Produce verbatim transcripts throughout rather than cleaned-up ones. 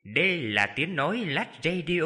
Đây là tiếng nói Lát Radio.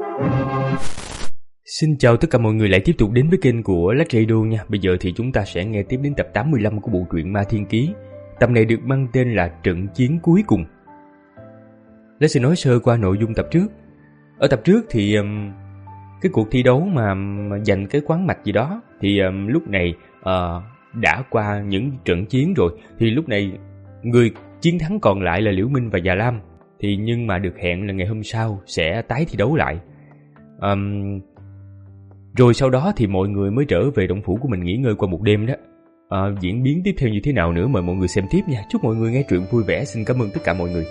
Xin chào tất cả mọi người lại tiếp tục đến với kênh của Lát Radio nha. Bây giờ thì chúng ta sẽ nghe tiếp đến tập tám mươi lăm của bộ truyện Ma Thiên Ký. Tập này được mang tên là Trận Chiến Cuối Cùng. Lát sẽ nói sơ qua nội dung tập trước. Ở tập trước thì um, cái cuộc thi đấu mà, mà giành cái khoáng mạch gì đó thì um, lúc này uh, đã qua những trận chiến rồi. Thì lúc này người chiến thắng còn lại là Liễu Minh và Già Lam. Thì nhưng mà được hẹn là ngày hôm sau sẽ tái thi đấu lại. um, Rồi sau đó thì mọi người mới trở về động phủ của mình nghỉ ngơi qua một đêm đó. à, Diễn biến tiếp theo như thế nào nữa mời mọi người xem tiếp nha. Chúc mọi người nghe truyện vui vẻ. Xin cảm ơn tất cả mọi người.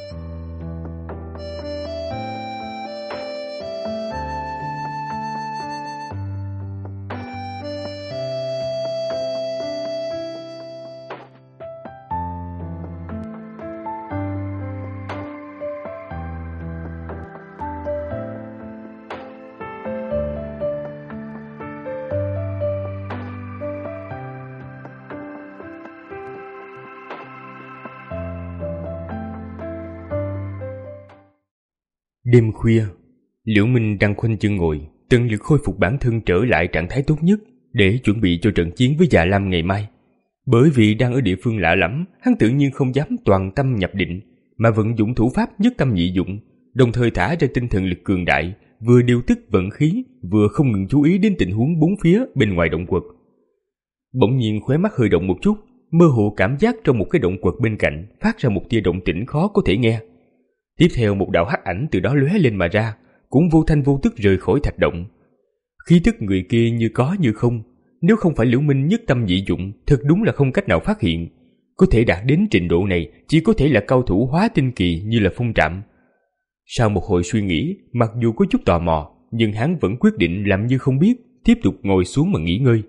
Đêm khuya, Liễu Minh đang khoanh chân ngồi, tận lực khôi phục bản thân trở lại trạng thái tốt nhất để chuẩn bị cho trận chiến với Già Lam ngày mai. Bởi vì đang ở địa phương lạ lẫm, hắn tự nhiên không dám toàn tâm nhập định, mà vận dụng thủ pháp nhất tâm nhị dụng, đồng thời thả ra tinh thần lực cường đại, vừa điều tức vận khí, vừa không ngừng chú ý đến tình huống bốn phía bên ngoài động quật. Bỗng nhiên khóe mắt hơi động một chút, mơ hồ cảm giác trong một cái động quật bên cạnh phát ra một tia động tĩnh khó có thể nghe. Tiếp theo một đạo hắc ảnh từ đó lóe lên mà ra, cũng vô thanh vô tức rời khỏi thạch động. Khí tức người kia như có như không, nếu không phải Liễu Minh nhất tâm nhị dụng, thật đúng là không cách nào phát hiện. Có thể đạt đến trình độ này chỉ có thể là cao thủ hóa tinh kỳ như là Phong Trạm. Sau một hồi suy nghĩ, mặc dù có chút tò mò, nhưng hắn vẫn quyết định làm như không biết, tiếp tục ngồi xuống mà nghỉ ngơi.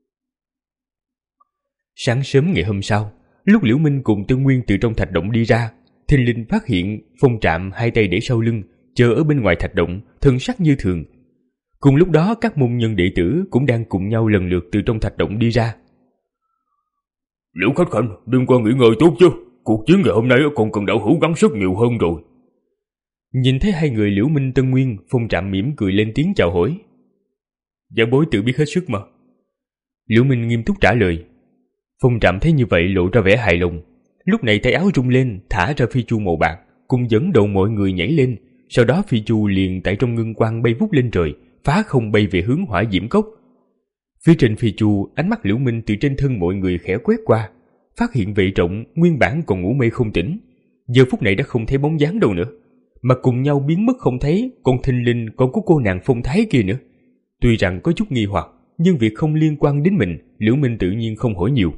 Sáng sớm ngày hôm sau, lúc Liễu Minh cùng Tân Nguyên từ trong thạch động đi ra, thình lình phát hiện Phong Trạm hai tay để sau lưng, chờ ở bên ngoài thạch động, thần sắc như thường. Cùng lúc đó các môn nhân đệ tử cũng đang cùng nhau lần lượt từ trong thạch động đi ra. Liễu Khách Khanh, đêm qua nghỉ ngơi tốt chứ? Cuộc chiến ngày hôm nay còn cần đạo hữu gắng sức nhiều hơn rồi. Nhìn thấy hai người Liễu Minh Tân Nguyên, Phong Trạm mỉm cười lên tiếng chào hỏi. Giảng bối tự biết hết sức mà. Liễu Minh nghiêm túc trả lời. Phong Trạm thấy như vậy lộ ra vẻ hài lòng. Lúc này tay áo rung lên, thả ra phi chu màu bạc, cùng dẫn đầu mọi người nhảy lên. Sau đó phi chu liền tại trong ngân quang bay vút lên trời, phá không bay về hướng Hỏa Diễm Cốc. Phía trên phi chu, ánh mắt Liễu Minh từ trên thân mọi người khẽ quét qua, phát hiện Vệ Trọng nguyên bản còn ngủ mê không tỉnh, giờ phút này đã không thấy bóng dáng đâu nữa, mà cùng nhau biến mất không thấy. Còn thình lình còn có cô nàng Phong Thái kia nữa. Tuy rằng có chút nghi hoặc, nhưng việc không liên quan đến mình, Liễu Minh tự nhiên không hỏi nhiều.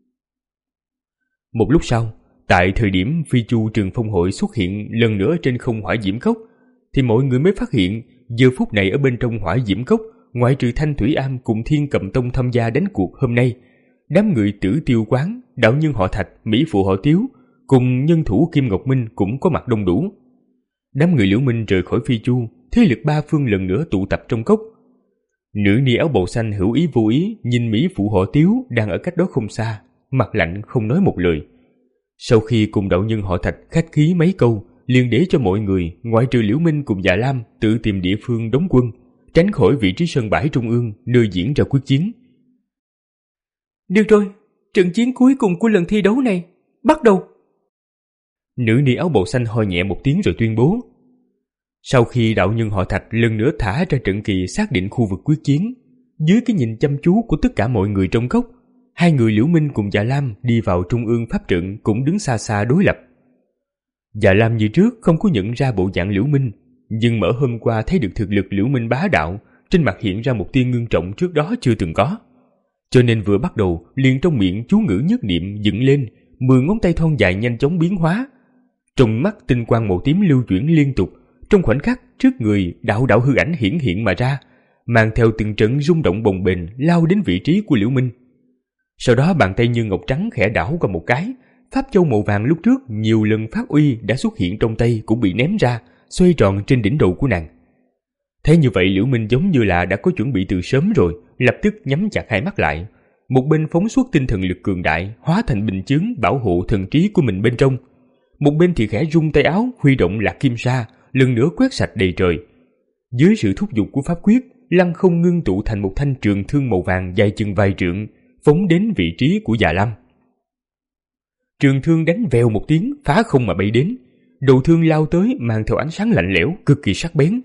Một lúc sau, tại thời điểm phi chu Trường Phong hội xuất hiện lần nữa trên không Hỏa Diễm Cốc, thì mọi người mới phát hiện giờ phút này ở bên trong Hỏa Diễm Cốc, ngoại trừ Thanh Thủy Am cùng Thiên Cầm Tông tham gia đánh cuộc hôm nay, đám người Tử Tiêu Quán, đạo nhân họ Thạch, mỹ phụ họ Tiếu cùng nhân thủ Kim Ngọc Minh cũng có mặt đông đủ. Đám người Liễu Minh rời khỏi phi chu, thế lực ba phương lần nữa tụ tập trong cốc. Nữ ni áo bào xanh hữu ý vô ý nhìn mỹ phụ họ Tiếu đang ở cách đó không xa, mặt lạnh không nói một lời. Sau khi cùng đạo nhân họ Thạch khách khí mấy câu, liền để cho mọi người ngoại trừ Liễu Minh cùng Dạ Lam tự tìm địa phương đóng quân, tránh khỏi vị trí sân bãi trung ương nơi diễn ra quyết chiến. Được rồi, trận chiến cuối cùng của lần thi đấu này bắt đầu. Nữ ni áo bào xanh ho nhẹ một tiếng rồi tuyên bố. Sau khi đạo nhân họ Thạch lần nữa thả ra trận kỳ xác định khu vực quyết chiến, dưới cái nhìn chăm chú của tất cả mọi người trong cốc, hai người Liễu Minh cùng Dạ Lam đi vào trung ương pháp trận cũng đứng xa xa đối lập. Dạ Lam như trước không có nhận ra bộ dạng Liễu Minh, nhưng mở hôm qua thấy được thực lực Liễu Minh bá đạo, trên mặt hiện ra một tia ngưng trọng trước đó chưa từng có. Cho nên vừa bắt đầu liền trong miệng chú ngữ nhất niệm dựng lên, mười ngón tay thon dài nhanh chóng biến hóa. Trong mắt tinh quang màu tím lưu chuyển liên tục, trong khoảnh khắc trước người đạo đạo hư ảnh hiển hiện mà ra, mang theo từng trận rung động bồng bềnh lao đến vị trí của Liễu Minh. Sau đó bàn tay như ngọc trắng khẽ đảo qua một cái, pháp châu màu vàng lúc trước nhiều lần phát uy đã xuất hiện trong tay cũng bị ném ra, xoay tròn trên đỉnh đầu của nàng. Thế như vậy Liễu Minh giống như là đã có chuẩn bị từ sớm rồi, lập tức nhắm chặt hai mắt lại, một bên phóng xuất tinh thần lực cường đại hóa thành bình chướng bảo hộ thần trí của mình bên trong, một bên thì khẽ rung tay áo huy động lạc kim sa, lần nữa quét sạch đầy trời. Dưới sự thúc giục của pháp quyết, lăng không ngưng tụ thành một thanh trường thương màu vàng dài chừng vài trượng, phóng đến vị trí của Già Lam. Trường thương đánh vèo một tiếng, phá không mà bay đến. Đầu thương lao tới mang theo ánh sáng lạnh lẽo, cực kỳ sắc bén.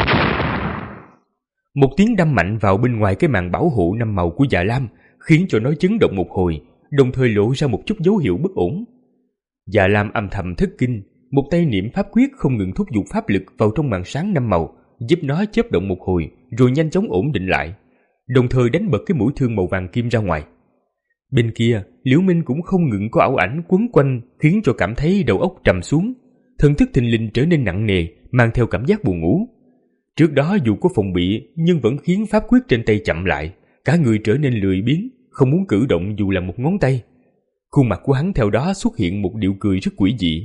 Một tiếng đâm mạnh vào bên ngoài cái màn bảo hộ năm màu của Dạ Lam, khiến cho nó chấn động một hồi, đồng thời lộ ra một chút dấu hiệu bất ổn. Dạ Lam âm thầm thất kinh, một tay niệm pháp quyết không ngừng thúc giục pháp lực vào trong màn sáng năm màu, giúp nó chớp động một hồi, rồi nhanh chóng ổn định lại, đồng thời đánh bật cái mũi thương màu vàng kim ra ngoài. Bên kia, Liễu Minh cũng không ngừng có ảo ảnh quấn quanh, khiến cho cảm thấy đầu óc trầm xuống, thần thức thình lình trở nên nặng nề, mang theo cảm giác buồn ngủ. Trước đó dù có phòng bị, nhưng vẫn khiến pháp quyết trên tay chậm lại, cả người trở nên lười biếng, không muốn cử động dù là một ngón tay. Khuôn mặt của hắn theo đó xuất hiện một điệu cười rất quỷ dị.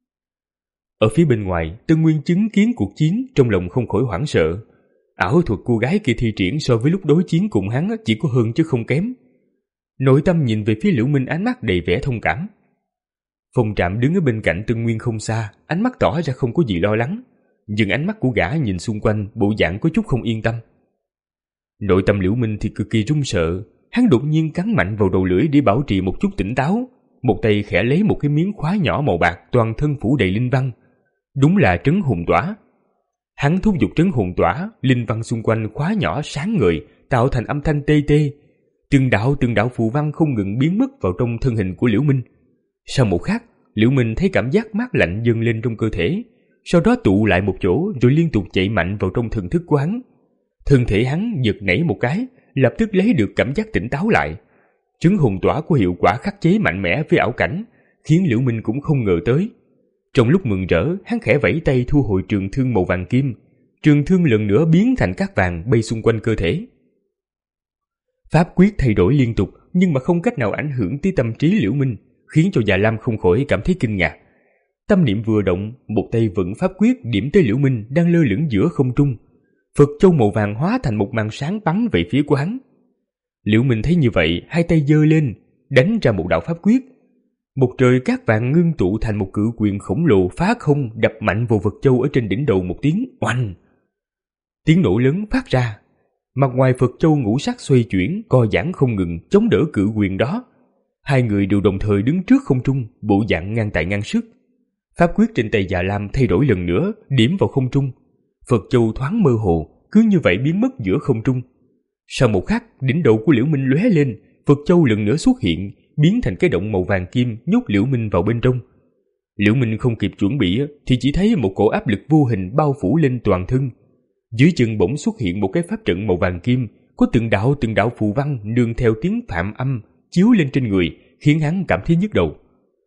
Ở phía bên ngoài, Tân Nguyên chứng kiến cuộc chiến, trong lòng không khỏi hoảng sợ. Ảo thuật cô gái kia thi triển so với lúc đối chiến cùng hắn chỉ có hơn chứ không kém. Nội tâm nhìn về phía Liễu Minh, ánh mắt đầy vẻ thông cảm. Phong Trạm đứng ở bên cạnh Tân Nguyên không xa, ánh mắt tỏ ra không có gì lo lắng, nhưng ánh mắt của gã nhìn xung quanh, bộ dạng có chút không yên tâm. Nội tâm Liễu Minh thì cực kỳ run sợ, hắn đột nhiên cắn mạnh vào đầu lưỡi để bảo trì một chút tỉnh táo, một tay khẽ lấy một cái miếng khóa nhỏ màu bạc toàn thân phủ đầy linh văn, đúng là trấn hồn tỏa. Hắn thúc giục trấn hồn tỏa, linh văn xung quanh khóa nhỏ sáng ngời, tạo thành âm thanh tê tê. Từng đạo từng đạo phù văn không ngừng biến mất vào trong thân hình của Liễu Minh. Sau một khắc, Liễu Minh thấy cảm giác mát lạnh dâng lên trong cơ thể, sau đó tụ lại một chỗ rồi liên tục chạy mạnh vào trong thần thức của hắn. Thân thể hắn giật nảy một cái, lập tức lấy được cảm giác tỉnh táo lại. Trấn hồn tỏa có hiệu quả khắc chế mạnh mẽ với ảo cảnh, khiến Liễu Minh cũng không ngờ tới. Trong lúc mừng rỡ, hắn khẽ vẫy tay thu hồi trường thương màu vàng kim. Trường thương lần nữa biến thành cát vàng bay xung quanh cơ thể. Pháp quyết thay đổi liên tục, nhưng mà không cách nào ảnh hưởng tới tâm trí Liễu Minh, khiến cho Già Lam không khỏi cảm thấy kinh ngạc. Tâm niệm vừa động, một tay vận pháp quyết điểm tới Liễu Minh đang lơ lửng giữa không trung. Phật châu màu vàng hóa thành một màn sáng bắn về phía của hắn. Liễu Minh thấy như vậy, hai tay giơ lên, đánh ra một đạo pháp quyết. Một trời cát vàng ngưng tụ thành một cự quyền khổng lồ phá không, đập mạnh vào Phật châu ở trên đỉnh đầu một tiếng oanh. Tiếng nổ lớn phát ra. Mặt ngoài Phật châu ngũ sắc xoay chuyển, co giãn không ngừng, chống đỡ cự quyền đó. Hai người đều đồng thời đứng trước không trung, bộ dạng ngang tài ngang sức. Pháp quyết trên tay Già Lam thay đổi lần nữa, điểm vào không trung. Phật châu thoáng mơ hồ, cứ như vậy biến mất giữa không trung. Sau một khắc, đỉnh đầu của Liễu Minh lóe lên, Phật châu lần nữa xuất hiện, biến thành cái động màu vàng kim, nhốt Liễu Minh vào bên trong. Liễu Minh không kịp chuẩn bị thì chỉ thấy một cổ áp lực vô hình bao phủ lên toàn thân. Dưới chân bỗng xuất hiện một cái pháp trận màu vàng kim, có từng đạo từng đạo phù văn nương theo tiếng phạm âm chiếu lên trên người, khiến hắn cảm thấy nhức đầu.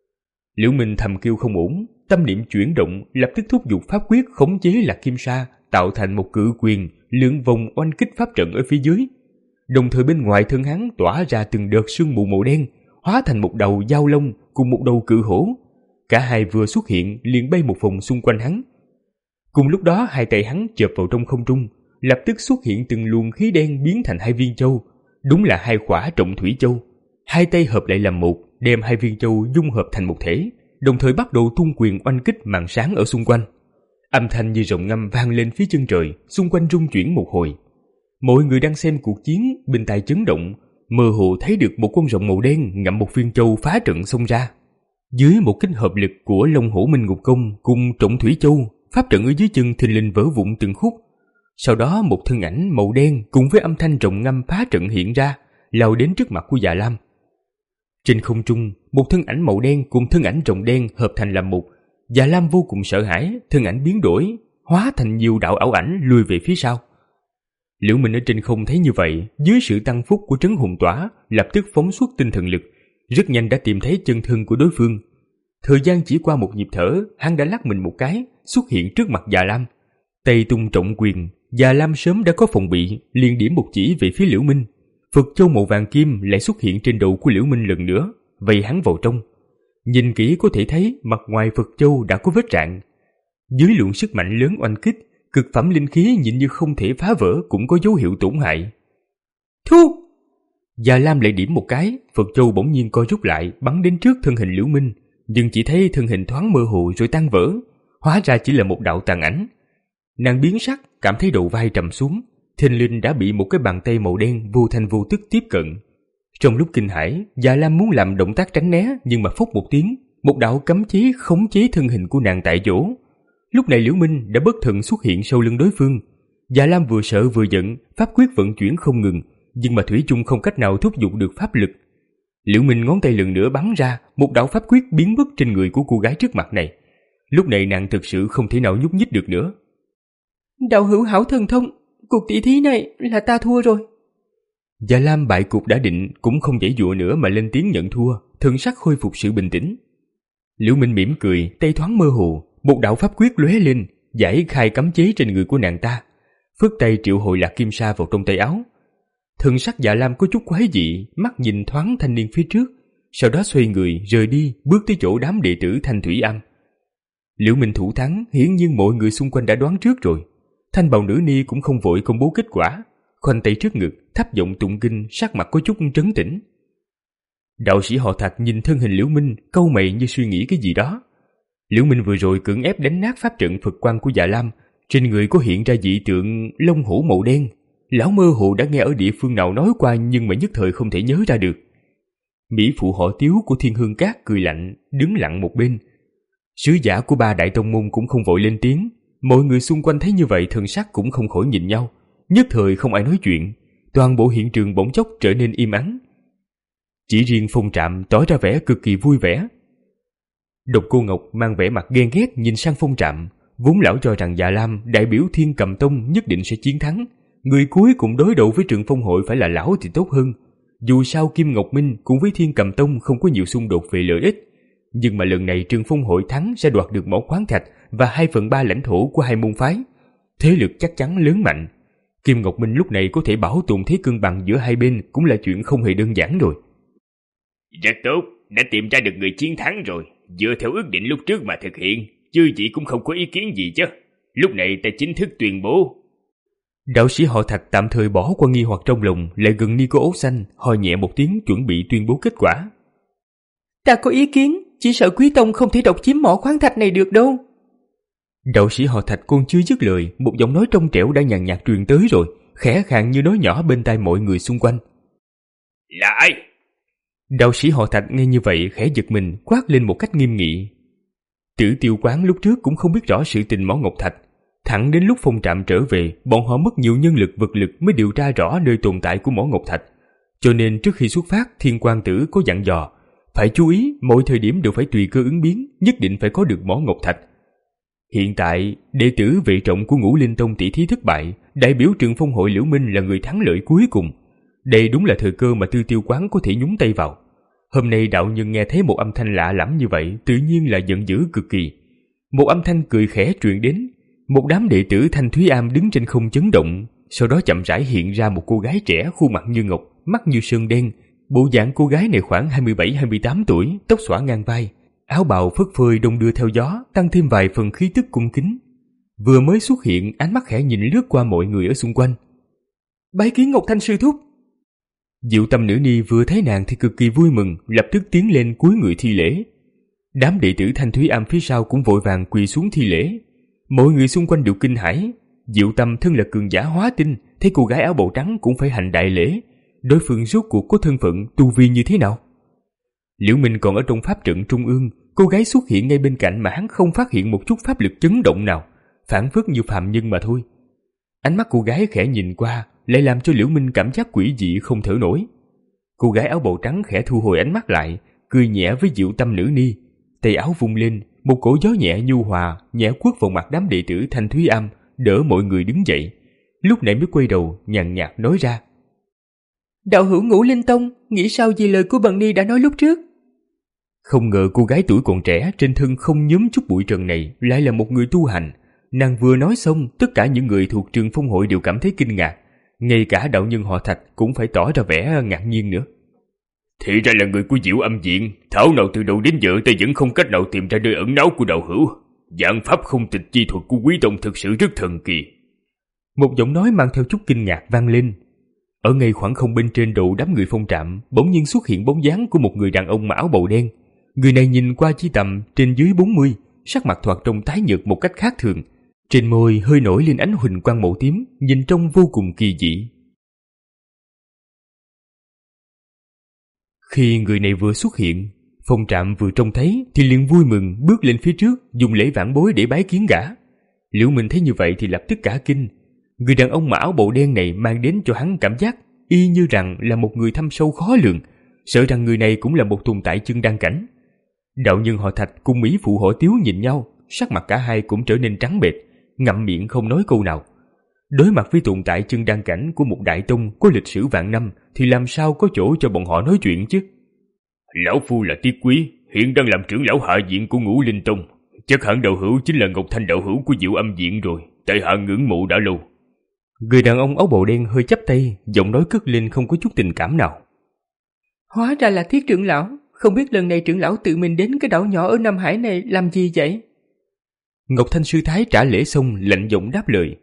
Liễu Minh thầm kêu không ổn, tâm niệm chuyển động, lập tức thúc giục pháp quyết khống chế lạc kim sa, tạo thành một cự quyền lượn vòng oanh kích pháp trận ở phía dưới. Đồng thời bên ngoài thân hắn tỏa ra từng đợt sương mù màu đen, hóa thành một đầu dao long cùng một đầu cự hổ. Cả hai vừa xuất hiện liền bay một vòng xung quanh hắn. Cùng lúc đó hai tay hắn chộp vào trong không trung, lập tức xuất hiện từng luồng khí đen biến thành hai viên châu, đúng là hai khỏa trọng thủy châu. Hai tay hợp lại làm một, đem hai viên châu dung hợp thành một thể, đồng thời bắt đầu tung quyền oanh kích màn sáng ở xung quanh. Âm thanh như rồng ngâm vang lên phía chân trời, xung quanh rung chuyển một hồi. Mọi người đang xem cuộc chiến bên tai chấn động, mơ hồ thấy được một con rồng màu đen ngậm một viên châu phá trận xông ra. Dưới một kích hợp lực của Long Hổ Minh Ngục Công cùng trọng thủy châu, pháp trận ở dưới chân thình lình vỡ vụn từng khúc. Sau đó một thân ảnh màu đen cùng với âm thanh rồng ngâm phá trận hiện ra, lao đến trước mặt của Dạ Lam. Trên không trung, một thân ảnh màu đen cùng thân ảnh rồng đen hợp thành làm một. Dạ Lam vô cùng sợ hãi, thân ảnh biến đổi, hóa thành nhiều đạo ảo ảnh lùi về phía sau. Liễu Minh ở trên không thấy như vậy, dưới sự tăng phúc của trấn hồn tỏa, lập tức phóng xuất tinh thần lực, rất nhanh đã tìm thấy chân thân của đối phương. Thời gian chỉ qua một nhịp thở, hắn đã lắc mình một cái, xuất hiện trước mặt Dạ Lam. Tay tung trọng quyền, Dạ Lam sớm đã có phòng bị, liền điểm một chỉ về phía Liễu Minh. Phật châu màu vàng kim lại xuất hiện trên đầu của Liễu Minh lần nữa, vây hắn vào trong. Nhìn kỹ có thể thấy mặt ngoài Phật châu đã có vết rạn. Dưới lượng sức mạnh lớn oanh kích, cực phẩm linh khí nhìn như không thể phá vỡ cũng có dấu hiệu tổn hại. Thu! Dạ Lam lại điểm một cái, Phật châu bỗng nhiên co rút lại, bắn đến trước thân hình Liễu Minh, nhưng chỉ thấy thân hình thoáng mơ hồ rồi tan vỡ, hóa ra chỉ là một đạo tàn ảnh. Nàng biến sắc, cảm thấy đầu vai trầm xuống, thình lình đã bị một cái bàn tay màu đen vô thanh vô tức tiếp cận. Trong lúc kinh hãi, Dạ Lam muốn làm động tác tránh né, nhưng mà phốc một tiếng, một đạo cấm chế khống chế thân hình của nàng tại chỗ. Lúc này Liễu Minh đã bất thần xuất hiện sau lưng đối phương. Dạ Lam vừa sợ vừa giận, pháp quyết vận chuyển không ngừng, nhưng mà thủy chung không cách nào thúc giục được pháp lực. Liễu Minh ngón tay lần nữa bắn ra, một đạo pháp quyết biến mất trên người của cô gái trước mặt này. Lúc này nàng thực sự không thể nào nhúc nhích được nữa. Đạo hữu hảo thần thông, cuộc tỷ thí này là ta thua rồi. Dạ Lam bại cục đã định, cũng không giãy giụa nữa mà lên tiếng nhận thua, thần sắc khôi phục sự bình tĩnh. Liễu Minh mỉm cười, tay thoáng mơ hồ, một đạo pháp quyết lóe lên, giải khai cấm chế trên người của nàng ta. Phất tay triệu hồi Lạc Kim Sa vào trong tay áo. Thần sắc Dạ Lam có chút quái dị, mắt nhìn thoáng thanh niên phía trước, sau đó xoay người rời đi, bước tới chỗ đám đệ tử Thanh Thủy Am. Liễu Minh thủ thắng, hiển nhiên mọi người xung quanh đã đoán trước rồi. Thanh bào nữ ni cũng không vội công bố kết quả, khoanh tay trước ngực, thấp giọng tụng kinh, sắc mặt có chút trấn tĩnh. Đạo sĩ họ Thạch nhìn thân hình Liễu Minh, cau mày như suy nghĩ cái gì đó. Liễu Minh vừa rồi cưỡng ép đánh nát pháp trận Phật Quang của Dạ Lam, trên người có hiện ra dị tượng lông hổ màu đen. Lão mơ hồ đã nghe ở địa phương nào nói qua, nhưng mà nhất thời không thể nhớ ra được. Mỹ phụ họ Tiếu của Thiên Hương Các cười lạnh, đứng lặng một bên. Sứ giả của ba đại tông môn cũng không vội lên tiếng. Mọi người xung quanh thấy như vậy, thần sắc cũng không khỏi nhìn nhau. Nhất thời không ai nói chuyện, toàn bộ hiện trường bỗng chốc trở nên im ắng. Chỉ riêng Phong Trạm tỏ ra vẻ cực kỳ vui vẻ. Độc Cô Ngọc mang vẻ mặt ghen ghét nhìn sang Phong Trạm. Vốn lão cho rằng Dạ Lam, đại biểu Thiên Cầm Tông, nhất định sẽ chiến thắng. Người cuối cùng đối đầu với Trường Phong Hội phải là lão thì tốt hơn. Dù sao Kim Ngọc Minh cùng với Thiên Cầm Tông không có nhiều xung đột về lợi ích, nhưng mà lần này Trường Phong Hội thắng sẽ đoạt được mỏ khoáng thạch và hai phần ba lãnh thổ của hai môn phái. Thế lực chắc chắn lớn mạnh. Kim Ngọc Minh lúc này có thể bảo tồn thế cân bằng giữa hai bên cũng là chuyện không hề đơn giản rồi. Rất tốt, đã tìm ra được người chiến thắng rồi. Dựa theo ước định lúc trước mà thực hiện, chư vị cũng không có ý kiến gì chứ. Lúc này ta chính thức tuyên bố. Đạo sĩ họ Thạch tạm thời bỏ qua nghi hoặc trong lòng, lại gần Nico ốc xanh, ho nhẹ một tiếng chuẩn bị tuyên bố kết quả. Ta có ý kiến, chỉ sợ Quý Tông không thể độc chiếm mỏ khoáng thạch này được đâu. Đạo sĩ họ Thạch còn chưa dứt lời, một giọng nói trong trẻo đã nhàn nhạt truyền tới rồi, khẽ khàng như nói nhỏ bên tai mọi người xung quanh. Là ai? Đạo sĩ họ Thạch nghe như vậy khẽ giật mình, quát lên một cách nghiêm nghị. Tử Tiêu Quán lúc trước cũng không biết rõ sự tình mỏ ngọc thạch. Thẳng đến lúc Phong Trạm trở về, bọn họ mất nhiều nhân lực vật lực mới điều tra rõ nơi tồn tại của mỏ ngọc thạch. Cho nên trước khi xuất phát, Thiên Quang Tử có dặn dò, phải chú ý mọi thời điểm đều phải tùy cơ ứng biến, nhất định phải có được mỏ ngọc thạch. Hiện tại, đệ tử vệ trọng của Ngũ Linh Tông tỷ thí thất bại, đại biểu Trường Phong Hội Liễu Minh là người thắng lợi cuối cùng. Đây đúng là thời cơ mà Tư Tiêu Quán có thể nhúng tay vào. Hôm nay đạo nhân nghe thấy một âm thanh lạ lẫm như vậy, tự nhiên là giận dữ cực kỳ. Một âm thanh cười khẽ truyền đến. Một đám đệ tử Thanh Thúy Am đứng trên không chấn động, sau đó chậm rãi hiện ra một cô gái trẻ khuôn mặt như ngọc, mắt như sơn đen. Bộ dạng cô gái này khoảng hai mươi bảy hai mươi tám tuổi, tóc xõa ngang vai, áo bào phất phới đong đưa theo gió, tăng thêm vài phần khí tức cung kính. Vừa mới xuất hiện, ánh mắt khẽ nhìn lướt qua mọi người ở xung quanh. Bái kiến Ngọc Thanh sư thúc. Diệu Tâm nữ ni vừa thấy nàng thì cực kỳ vui mừng, lập tức tiến lên cúi người thi lễ. Đám đệ tử Thanh Thúy Am phía sau cũng vội vàng quỳ xuống thi lễ. Mọi người xung quanh đều kinh hãi. Diệu Tâm thân là cường giả hóa tinh, thấy cô gái áo bào trắng cũng phải hành đại lễ. Đối phương rốt cuộc có thân phận tu vi như thế nào? Liễu Minh còn ở trong pháp trận trung ương, cô gái xuất hiện ngay bên cạnh mà hắn không phát hiện một chút pháp lực chấn động nào, phản phất như phàm nhân mà thôi. Ánh mắt cô gái khẽ nhìn qua, lại làm cho Liễu Minh cảm giác quỷ dị không thở nổi. Cô gái áo bào trắng khẽ thu hồi ánh mắt lại, cười nhẹ với Diệu Tâm nữ ni, tay áo vung lên, một cổ gió nhẹ nhu hòa nhẹ quất vào mặt đám đệ tử Thanh Thúy Am, đỡ mọi người đứng dậy. Lúc này mới quay đầu nhàn nhạt nói ra: Đạo hữu Ngũ Linh Tông, nghĩ sao về lời của Bần Ni đã nói lúc trước? Không ngờ cô gái tuổi còn trẻ trên thân không nhúm chút bụi trần này lại là một người tu hành. Nàng vừa nói xong, tất cả những người thuộc Trường Phong Hội đều cảm thấy kinh ngạc, ngay cả đạo nhân họ Thạch cũng phải tỏ ra vẻ ngạc nhiên nữa. Thì ra là người của Diệu Âm Viện, thảo nào từ đầu đến giờ ta vẫn không cách nào tìm ra nơi ẩn náu của đạo hữu. Dạng pháp không tịch chi thuật của Quý Tông thực sự rất thần kỳ. Một giọng nói mang theo chút kinh ngạc vang lên. Ở ngay khoảng không bên trên đầu đám người Phong Trạm, bỗng nhiên xuất hiện bóng dáng của một người đàn ông mặc áo bào đen. Người này nhìn qua chỉ tầm trên dưới bốn mươi, sắc mặt thoạt trông tái nhợt một cách khác thường. Trên môi hơi nổi lên ánh huỳnh quang màu tím, nhìn trông vô cùng kỳ dị. Khi người này vừa xuất hiện, Phong Trạm vừa trông thấy thì liền vui mừng bước lên phía trước, dùng lễ vãn bối để bái kiến gã. Liễu Minh thấy như vậy thì lập tức cả kinh. Người đàn ông mặc áo bào đen này mang đến cho hắn cảm giác y như rằng là một người thâm sâu khó lường, sợ rằng người này cũng là một tồn tại chân đăng cảnh. Đạo nhân họ Thạch cùng mỹ phụ họ Tiếu nhìn nhau, sắc mặt cả hai cũng trở nên trắng bệch, ngậm miệng không nói câu nào. Đối mặt với tồn tại chân đăng cảnh của một đại tông có lịch sử vạn năm thì làm sao có chỗ cho bọn họ nói chuyện chứ? Lão phu là Tiết Quý, hiện đang làm trưởng lão hạ viện của Ngũ Linh Tông. Chắc hẳn đạo hữu chính là Ngọc Thanh đạo hữu của Diệu Âm Viện rồi, tại hạ ngưỡng mộ đã lâu. Người đàn ông áo bào đen hơi chắp tay, giọng nói cất lên không có chút tình cảm nào. Hóa ra là Thiết trưởng lão, không biết lần này trưởng lão tự mình đến cái đảo nhỏ ở Nam Hải này làm gì vậy? Ngọc Thanh sư thái trả lễ xong lạnh giọng đáp lời.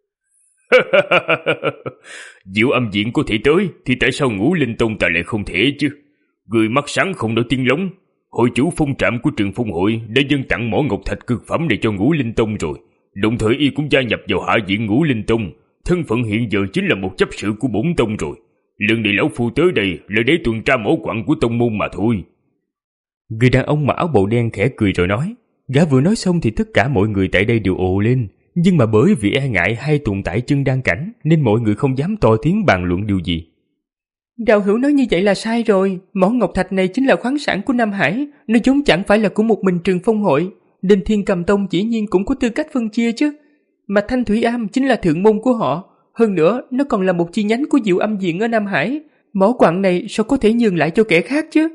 Diệu Âm Viện có thể tới thì tại sao Ngũ Linh Tông ta lại không thể chứ? Người mắt sáng không nổi tiếng lóng. Hội chủ Phong Trạm của Trường Phong Hội đã dâng tặng mỏ ngọc thạch cực phẩm này cho Ngũ Linh Tông rồi, đồng thời y cũng gia nhập vào hạ viện Ngũ Linh Tông, thân phận hiện giờ chính là một chấp sự của bổn tông rồi. Lần này lão phu tới đây là để tuần tra mỏ quặng của tông môn mà thôi. Người đàn ông mặc áo bào đen khẽ cười rồi nói. Gã vừa nói xong thì tất cả mọi người tại đây đều ồ lên, nhưng mà bởi vì e ngại hai tồn tại chân đăng cảnh nên mọi người không dám to tiếng bàn luận điều gì. Đạo hữu nói như vậy là sai rồi, mỏ ngọc thạch này chính là khoáng sản của Nam Hải, nó vốn chẳng phải là của một mình Trường Phong Hội, nên Thiên Cầm Tông dĩ nhiên cũng có tư cách phân chia chứ. Mà Thanh Thủy Am chính là thượng môn của họ, hơn nữa nó còn là một chi nhánh của Diệu Âm Viện ở Nam Hải, mỏ quặng này sao có thể nhường lại cho kẻ khác chứ?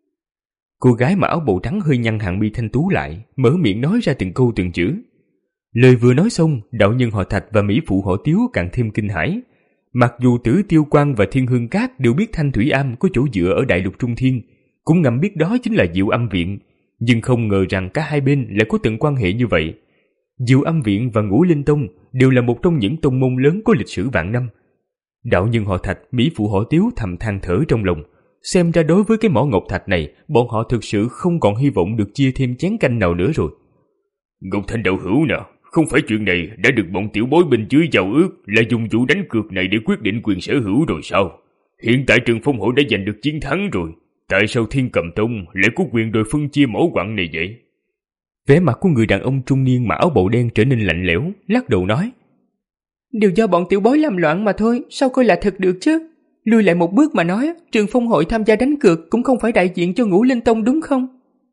Cô gái mặc áo bào trắng hơi nhăn hàng mi thanh tú lại, mở miệng nói ra từng câu từng chữ. Lời vừa nói xong, đạo nhân họ Thạch và mỹ phụ họ Tiếu càng thêm kinh hãi. Mặc dù Tử Tiêu Quan và Thiên Hương Cát đều biết Thanh Thủy Am có chỗ dựa ở Đại Lục Trung Thiên, cũng ngầm biết đó chính là Diệu Âm Viện, nhưng không ngờ rằng cả hai bên lại có từng quan hệ như vậy. Diệu Âm Viện và Ngũ Linh Tông đều là một trong những tông môn lớn có lịch sử vạn năm. Đạo nhân họ Thạch, mỹ phụ họ Tiếu thầm than thở trong lòng, xem ra đối với cái mỏ ngọc thạch này, bọn họ thực sự không còn hy vọng được chia thêm chén canh nào nữa rồi. Ngọc Thanh đạo hữu nào, không phải chuyện này đã được bọn tiểu bối bên dưới giao ước là dùng vụ đánh cược này để quyết định quyền sở hữu rồi sao? Hiện tại Trường Phong Hội đã giành được chiến thắng rồi, tại sao Thiên Cầm Tông lại có quyền đòi phân chia mỏ quặng này vậy? Vẻ mặt của người đàn ông trung niên mặc áo bào đen trở nên lạnh lẽo, lắc đầu nói. Đều do bọn tiểu bối làm loạn mà thôi, sao coi là thật được chứ? Lùi lại một bước mà nói, Trường Phong Hội tham gia đánh cược cũng không phải đại diện cho Ngũ Linh Tông đúng không?